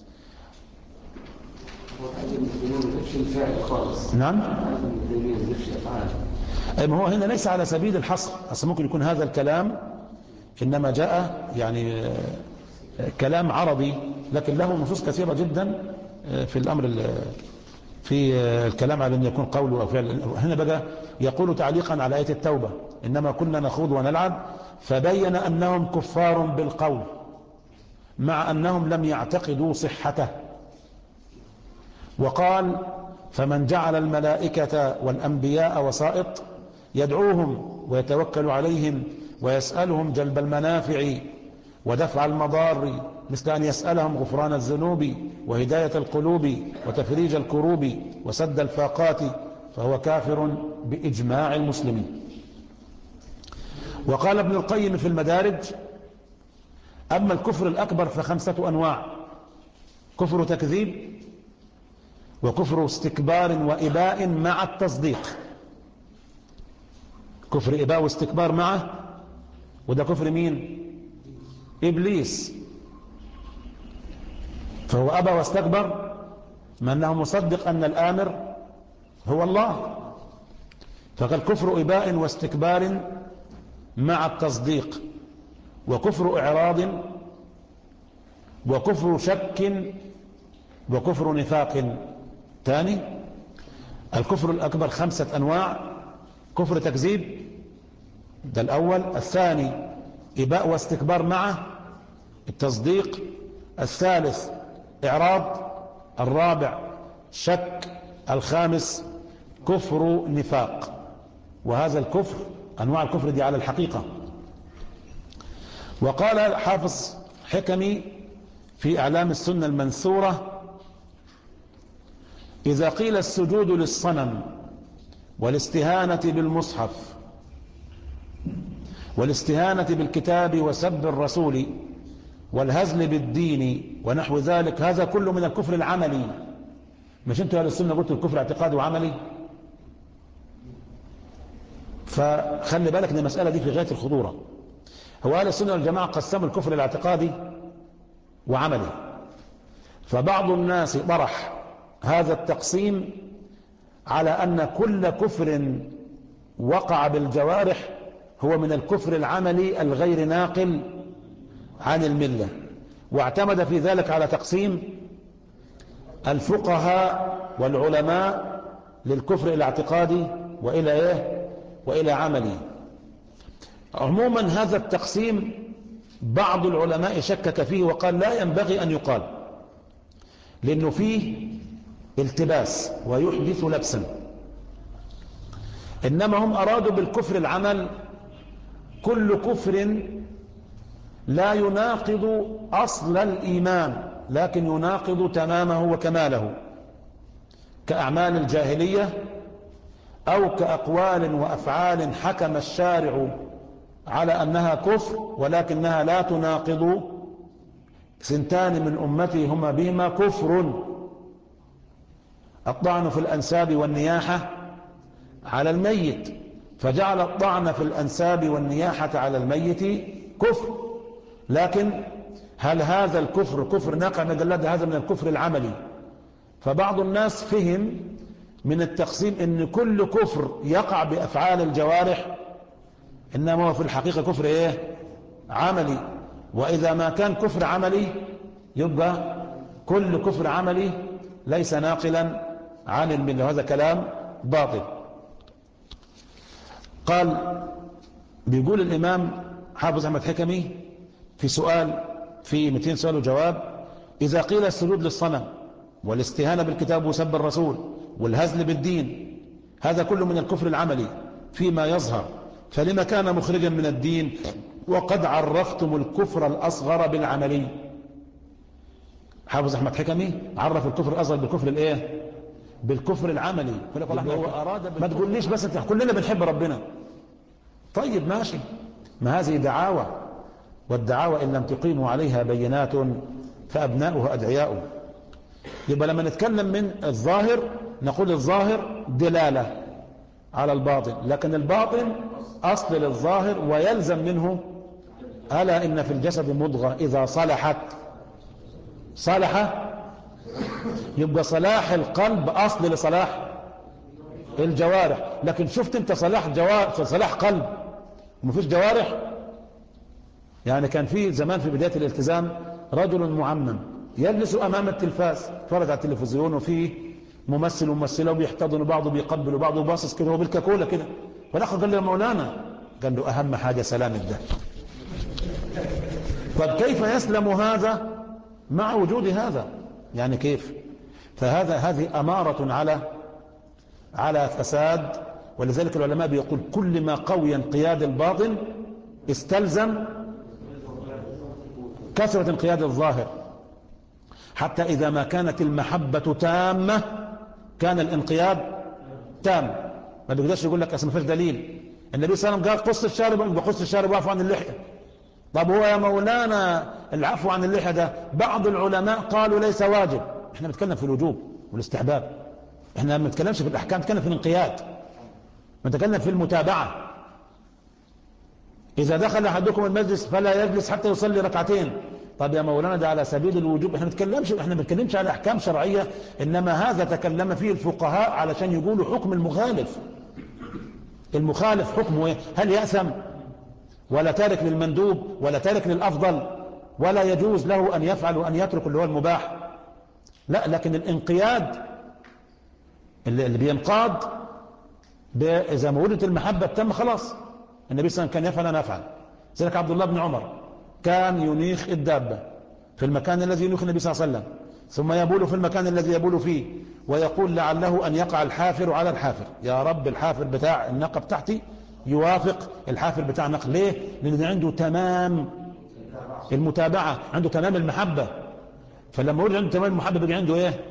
نعم. ما هو هنا ليس على سبيل الحصر، أصلا ممكن يكون هذا الكلام إنما جاء يعني كلام عربي، لكن له نصوص كثيرة جدا في الأمر في الكلام على أن يكون قول أو فعل. هنا بقى يقول تعليقا على آية التوبة: إنما كنا نخوض ونلعب، فبين أنهم كفار بالقول مع أنهم لم يعتقدوا صحته. وقال: فمن جعل الملائكة والأنبياء وسائط يدعوهم ويتوكل عليهم ويسألهم جلب المنافع ودفع المضار، مثل أن يسألهم غفران الذنوب وهداية القلوب وتفريج الكروب وسد الفاقات، فهو كافر بإجماع المسلمين. وقال ابن القيم في المدارج: أما الكفر الأكبر فخمسة أنواع: كفر تكذيب، وكفر استكبار وإباء مع التصديق. كفر إباء واستكبار معه، وده كفر مين؟ إبليس، فهو أبى واستكبر ما أنه مصدق أن الآمر هو الله، فقال كفر إباء واستكبار مع التصديق، وكفر إعراض، وكفر شك، وكفر نفاق. ثاني، الكفر الأكبر خمسة أنواع: كفر تكذيب، ده الأول. الثاني إباء واستكبار معه التصديق. الثالث إعراض. الرابع شك. الخامس كفر نفاق. وهذا الكفر، أنواع الكفر دي على الحقيقة. وقال حافظ حكمي في أعلام السنة المنثورة: إذا قيل السجود للصنم والاستهانة بالمصحف والاستهانة بالكتاب وسب الرسول والهزل بالدين ونحو ذلك، هذا كله من الكفر العملي. مش انتوا يا السنة قلتوا الكفر اعتقادي وعملي؟ فخلي بالك ان المسألة دي في غاية الخطورة. هو أهل السنة والجماعة قسموا الكفر الاعتقادي وعملي، فبعض الناس طرح هذا التقسيم على أن كل كفر وقع بالجوارح هو من الكفر العملي الغير ناقل عن الملة، واعتمد في ذلك على تقسيم الفقهاء والعلماء للكفر الاعتقادي وإلى إيه؟ وإلى عملي. عموما هذا التقسيم بعض العلماء شكك فيه وقال لا ينبغي أن يقال، لأنه فيه التباس ويحدث لبسا. إنما هم أرادوا بالكفر العمل كل كفر لا يناقض أصل الإيمان لكن يناقض تمامه وكماله، كأعمال الجاهلية أو كأقوال وأفعال حكم الشارع على أنها كفر ولكنها لا تناقض سنتان من أمتي هما بهما كفر: الطعن في الأنساب والنياحة على الميت، فجعل الطعن في الأنساب والنياحة على الميت كفر. لكن هل هذا الكفر كفر ناقع من جلد؟ هذا من الكفر العملي. فبعض الناس فهم من التقسيم ان كل كفر يقع بأفعال الجوارح إنما هو في الحقيقة كفر ايه؟ عملي. وإذا ما كان كفر عملي يبقى كل كفر عملي ليس ناقلا عن الملة، وهذا كلام باطل. قال بيقول الإمام حافظ أحمد حكمي في سؤال في مئتين سؤال وجواب: إذا قيل السجود للصنم والاستهانة بالكتاب وسب الرسول والهزل بالدين هذا كله من الكفر العملي فيما يظهر، فلما كان مخرجا من الدين وقد عرفتم الكفر الأصغر بالعملي؟ حافظ أحمد حكمي عرف الكفر الأصغر بالكفر الإيه؟ بالكفر العملي. هو أراد ما تقوليش بس انت كلنا بنحب ربنا. طيب ماشي، ما هذه دعاوى، والدعاوى إن لم تقيموا عليها بينات فأبناؤها أدعياء. يبقى لما نتكلم من الظاهر نقول الظاهر دلالة على الباطن، لكن الباطن أصل للظاهر ويلزم منه: ألا إن في الجسد مضغة إذا صلحت صلح. يبقى صلاح القلب أصل لصلاح الجوارح. لكن شفت انت صلاح جوارح صلاح قلب ومفيش جوارح؟ يعني كان في زمان في بداية الالتزام رجل معمم يجلس أمام التلفاز يتفرج على التلفزيون وفيه ممثل وممثلة وبيحتضنوا بعض وبيقبلوا بعض وباصص كده وبالكاكولا كده، فالأخ قال له: يا مولانا، قال له: أهم حاجة سلام الدم. طب كيف يسلم هذا مع وجود هذا؟ يعني كيف؟ فهذا هذه أمارة على على فساد. ولذلك العلماء بيقول كل ما قوي انقياد الباطن استلزم كثرة انقياد الظاهر، حتى إذا ما كانت المحبة تامة كان الانقياد تام. ما بيقدرش يقول لك أصل ما فيش دليل. النبي صلى الله عليه وسلم قال: قص الشارب بقص الشارب واعفو عن اللحية. طب هو يا مولانا العفو عن اللحية ده بعض العلماء قالوا ليس واجب. احنا بنتكلم في الوجوب والاستحباب، احنا ما بنتكلمش في الأحكام، بنتكلم في الانقياد، بنتكلم في المتابعة. إذا دخل أحدكم المجلس فلا يجلس حتى يصلي ركعتين. طب يا مولانا ده على سبيل الوجوب، احنا بنتكلمش احنا ما بنتكلمش على أحكام شرعية، إنما هذا تكلم فيه الفقهاء علشان يقولوا حكم المخالف. المخالف حكمه ايه؟ هل يأثم ولا تارك للمندوب ولا تارك للأفضل ولا يجوز له أن يفعل وأن يترك اللي هو المباح؟ لا، لكن الانقياد اللي بينقاد إذا ما وجدت المحبة تم خلاص. النبي صلى الله عليه وسلم كان يفعل أنا أفعل. ذلك عبد الله بن عمر كان ينيخ الدابة في المكان الذي ينيخ النبي صلى الله عليه وسلم، ثم يبول في المكان الذي يبول فيه، ويقول لعله أن يقع الحافر على الحافر. يا رب الحافر بتاع الناقة بتاعتي يوافق الحافر بتاع الناقة. ليه؟ لأن عنده تمام المتابعة، عنده تمام المحبة. فلما يقول عنده تمام المحبة بيجي عنده ايه؟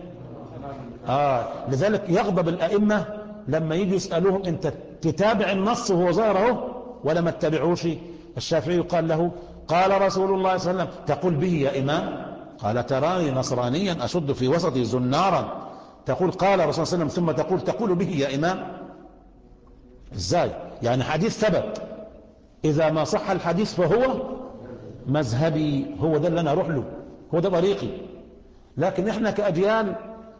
آه لذلك يغضب الأئمة لما يجي يسألوهم: انت تتابع النص وهو ظاهر اهو ولا ما تتابعوش؟ الشافعي قال له: قال رسول الله صلى الله عليه وسلم تقول به يا إمام؟ قال: تراني نصرانيا أشد في وسطي زنارا تقول قال رسول الله صلى الله عليه وسلم ثم تقول تقول به يا إمام؟ ازاي؟ يعني حديث ثبت، إذا ما صح الحديث فهو مذهبي، هو ده اللي أنا أروح له، هو ده طريقي. لكن احنا كأجيال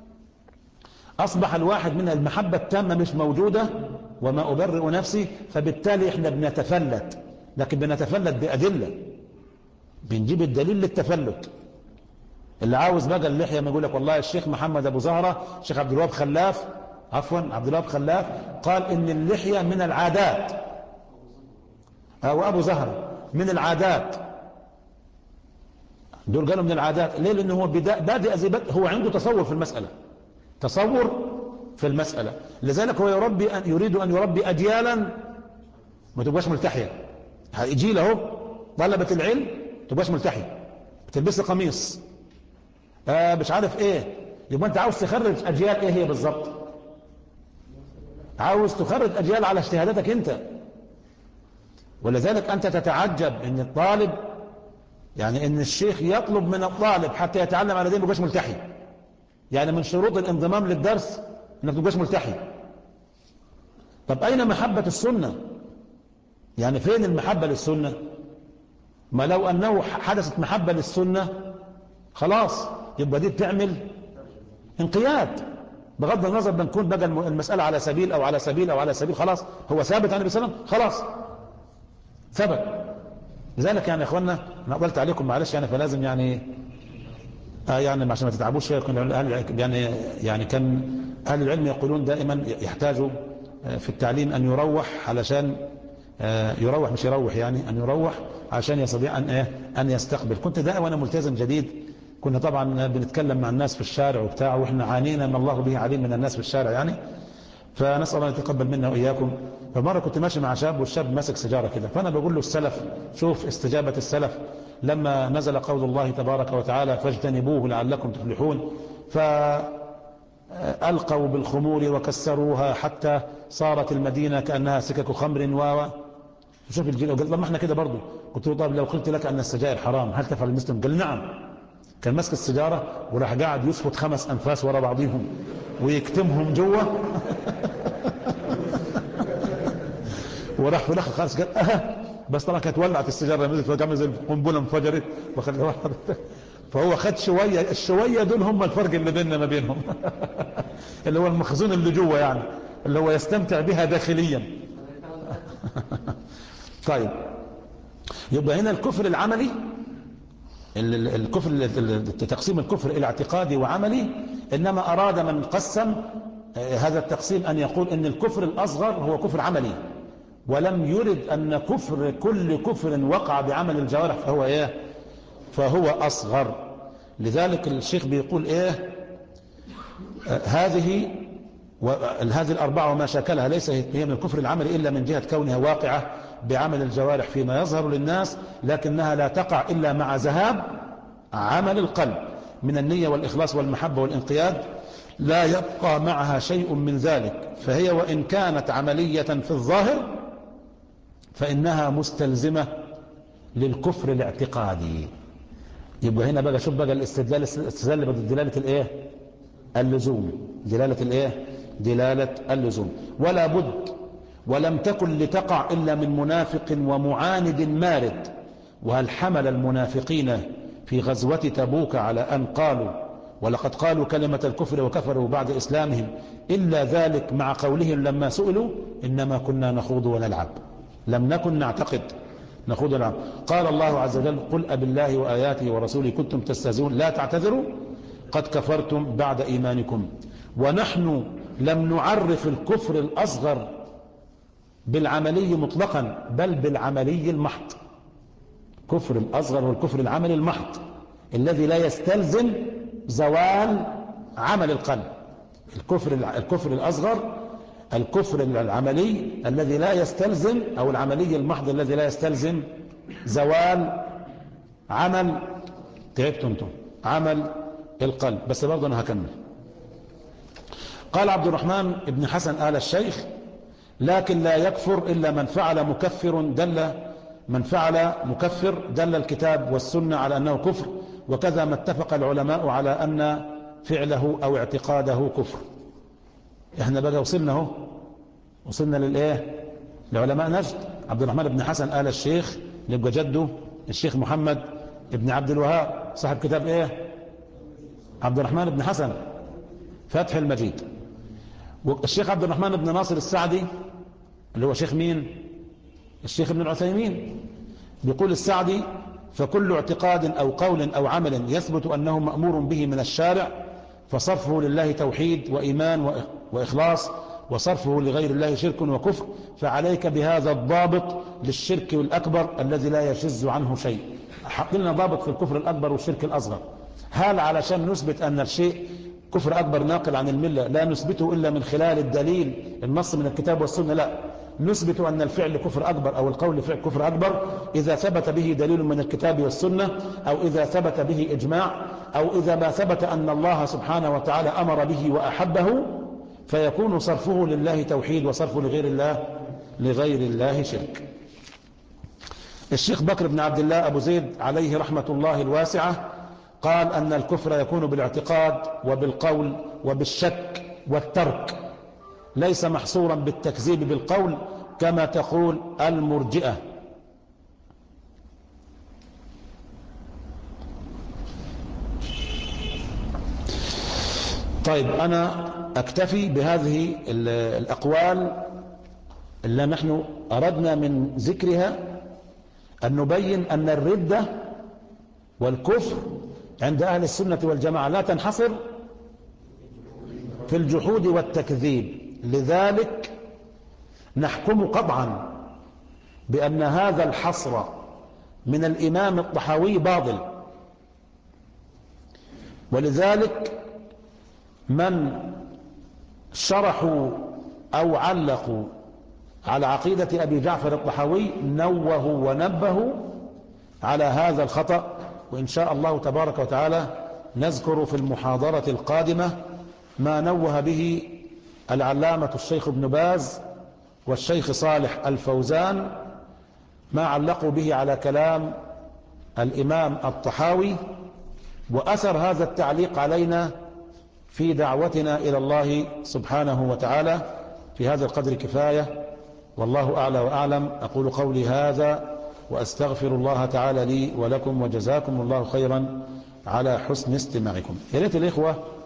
أصبح الواحد من المحبة التامة مش موجودة، وما أبرئ نفسي، فبالتالي احنا بنتفلت، لكن بنتفلت بأدلة، بنجيب الدليل للتفلت. اللي عاوز بقى اللحية ما يقول لك والله الشيخ محمد أبو زهرة الشيخ عبد الوهاب خلاف عفوا عبد الوهاب خلاف قال إن اللحية من العادات، أو أبو زهرة من العادات. دول قالوا من العادات. ليه؟ لأنه هو بادئ زي هو عنده تصور في المسألة، تصور في المسألة. لذلك هو يربي أن يريد أن يربي أجيالا ما تبقاش ملتحية. جيل اهو طلبة العلم تبقاش ملتحية، بتلبس قميص آه مش عارف ايه. يبقى انت عاوز تخرج أجيال ايه هي بالظبط؟ عاوز تخرج أجيال على اجتهاداتك انت. ولذلك أنت تتعجب ان الطالب، يعني ان الشيخ يطلب من الطالب حتى يتعلم على دين ما يبقاش ملتحي. يعني من شروط الانضمام للدرس انك ما تبقاش ملتحي. طب اين محبة السنة؟ يعني فين المحبة للسنة؟ ما لو انه حدثت محبة للسنة خلاص يبقى دي بتعمل انقياد، بغض النظر بنكون بقى المسألة على سبيل او على سبيل او على سبيل، خلاص هو ثابت عن النبي صلى الله عليه وسلم، خلاص ثبت. لذلك يعني يا اخوانا انا قلت عليكم معلش يعني، فلازم يعني آه يعني عشان ما تتعبوش يعني يعني يعني كان اهل العلم يقولون دائما يحتاجوا في التعليم أن يروح علشان يروح مش يروح يعني أن يروح عشان يستطيع أن إيه أن يستقبل. كنت ده وأنا ملتزم جديد كنا طبعا بنتكلم مع الناس في الشارع وبتاع، وإحنا عانينا من الله به عليم من الناس في الشارع يعني، فنسأل الله يتقبل منا وإياكم. فمرة كنت ماشي مع شاب والشاب ماسك سيجارة كده، فأنا بقول له السلف، شوف استجابة السلف لما نزل قول الله تبارك وتعالى فاجتنبوه لعلكم تفلحون، فألقوا بالخمور وكسروها حتى صارت المدينة كأنها سكك خمر و شوف الجيل. قال ما احنا كده برضه. قلت له طيب لو قلت لك أن السجائر حرام هل تفعل المسلم؟ قال نعم. كان ماسك السيجارة وراح قاعد يسفط خمس أنفاس ورا بعضهم ويكتمهم جوه وراح في الاخر خالص قال اه بس طبعا كانت ولعت السيجاره نزلت فجاه زي القنبله انفجرت. فهو خد شويه، الشويه دول هم الفرق اللي بيننا ما بينهم اللي هو المخزون اللي جوه يعني، اللي هو يستمتع بها داخليا. طيب يبقى هنا الكفر العملي، الكفر تقسيم الكفر الى اعتقادي وعملي، انما اراد من قسم هذا التقسيم ان يقول ان الكفر الاصغر هو كفر عملي، ولم يرد أن كفر كل كفر وقع بعمل الجوارح فهو إيه فهو أصغر. لذلك الشيخ بيقول إيه آه هذه هذه الأربعة وما شاكلها ليس هي من الكفر العملي إلا من جهة كونها واقعة بعمل الجوارح فيما يظهر للناس، لكنها لا تقع إلا مع ذهاب عمل القلب من النية والإخلاص والمحبة والانقياد، لا يبقى معها شيء من ذلك، فهي وإن كانت عملية في الظاهر فإنها مستلزمة للكفر الاعتقادي. يبقى هنا بقى شوف بقى الاستدلال استدلال بدلالة الايه اللزوم، دلالة الايه دلالة اللزوم. ولا بد ولم تكن لتقع إلا من منافق ومعاند مارد. وهل حمل المنافقين في غزوة تبوك على أن قالوا ولقد قالوا كلمة الكفر وكفروا بعد إسلامهم إلا ذلك مع قولهم لما سئلوا إنما كنا نخوض ونلعب، لم نكن نعتقد نخوض ونلعب. قال الله عز وجل قل أبالله وآياته ورسوله كنتم تستهزئون لا تعتذروا قد كفرتم بعد إيمانكم. ونحن لم نعرف الكفر الأصغر بالعملي مطلقا بل بالعملي المحض. كفر الأصغر والكفر العملي المحض الذي لا يستلزم زوال عمل القلب. الكفر الكفر الأصغر الكفر العملي الذي لا يستلزم أو العملي المحض الذي لا يستلزم زوال عمل تعبتم عمل القلب. بس برضه أنا هكمل. قال عبد الرحمن بن حسن آل الشيخ لكن لا يكفر إلا من فعل مكفر دل من فعل مكفر دل الكتاب والسنة على أنه كفر، وكذا ما اتفق العلماء على أن فعله أو اعتقاده كفر. احنا بقى وصلنا اهو وصلنا للايه لعلماء نجد. عبد الرحمن بن حسن آل الشيخ يبقى جده الشيخ محمد بن عبد الوهاب صاحب كتاب ايه عبد الرحمن بن حسن فتح المجيد. والشيخ عبد الرحمن بن ناصر السعدي اللي هو شيخ مين الشيخ ابن العثيمين بيقول السعدي فكل اعتقاد أو قول أو عمل يثبت أنه مأمور به من الشارع فصرفه لله توحيد وإيمان وإخلاص، وصرفه لغير الله شرك وكفر، فعليك بهذا الضابط للشرك الأكبر الذي لا يشز عنه شيء. حط لنا ضابط في الكفر الأكبر والشرك الأصغر. هل علشان نثبت أن الشيء كفر أكبر ناقل عن الملة لا نثبته إلا من خلال الدليل النص من الكتاب والسنة؟ لا، نثبت أن الفعل كفر أكبر أو القول فعل كفر أكبر إذا ثبت به دليل من الكتاب والسنة، أو إذا ثبت به إجماع، أو إذا ما ثبت أن الله سبحانه وتعالى أمر به وأحبه، فيكون صرفه لله توحيد وصرفه لغير الله لغير الله شرك. الشيخ بكر بن عبد الله أبو زيد عليه رحمة الله الواسعة قال أن الكفر يكون بالاعتقاد وبالقول وبالشك والترك، ليس محصورا بالتكذيب بالقول كما تقول المرجئة. طيب أنا أكتفي بهذه الأقوال اللي نحن أردنا من ذكرها أن نبين أن الردة والكفر عند أهل السنة والجماعة لا تنحصر في الجحود والتكذيب. لذلك نحكم قطعا بأن هذا الحصر من الإمام الطحاوي باطل. ولذلك من شرحوا أو علقوا على عقيدة أبي جعفر الطحاوي نوهوا ونبهوا على هذا الخطأ، وإن شاء الله تبارك وتعالى نذكر في المحاضرة القادمة ما نوه به العلامة الشيخ ابن باز والشيخ صالح الفوزان، ما علقوا به على كلام الإمام الطحاوي، وأثر هذا التعليق علينا في دعوتنا إلى الله سبحانه وتعالى. في هذا القدر كفاية، والله أعلى وأعلم. أقول قولي هذا وأستغفر الله تعالى لي ولكم، وجزاكم الله خيرا على حسن استماعكم. يا ريت الإخوة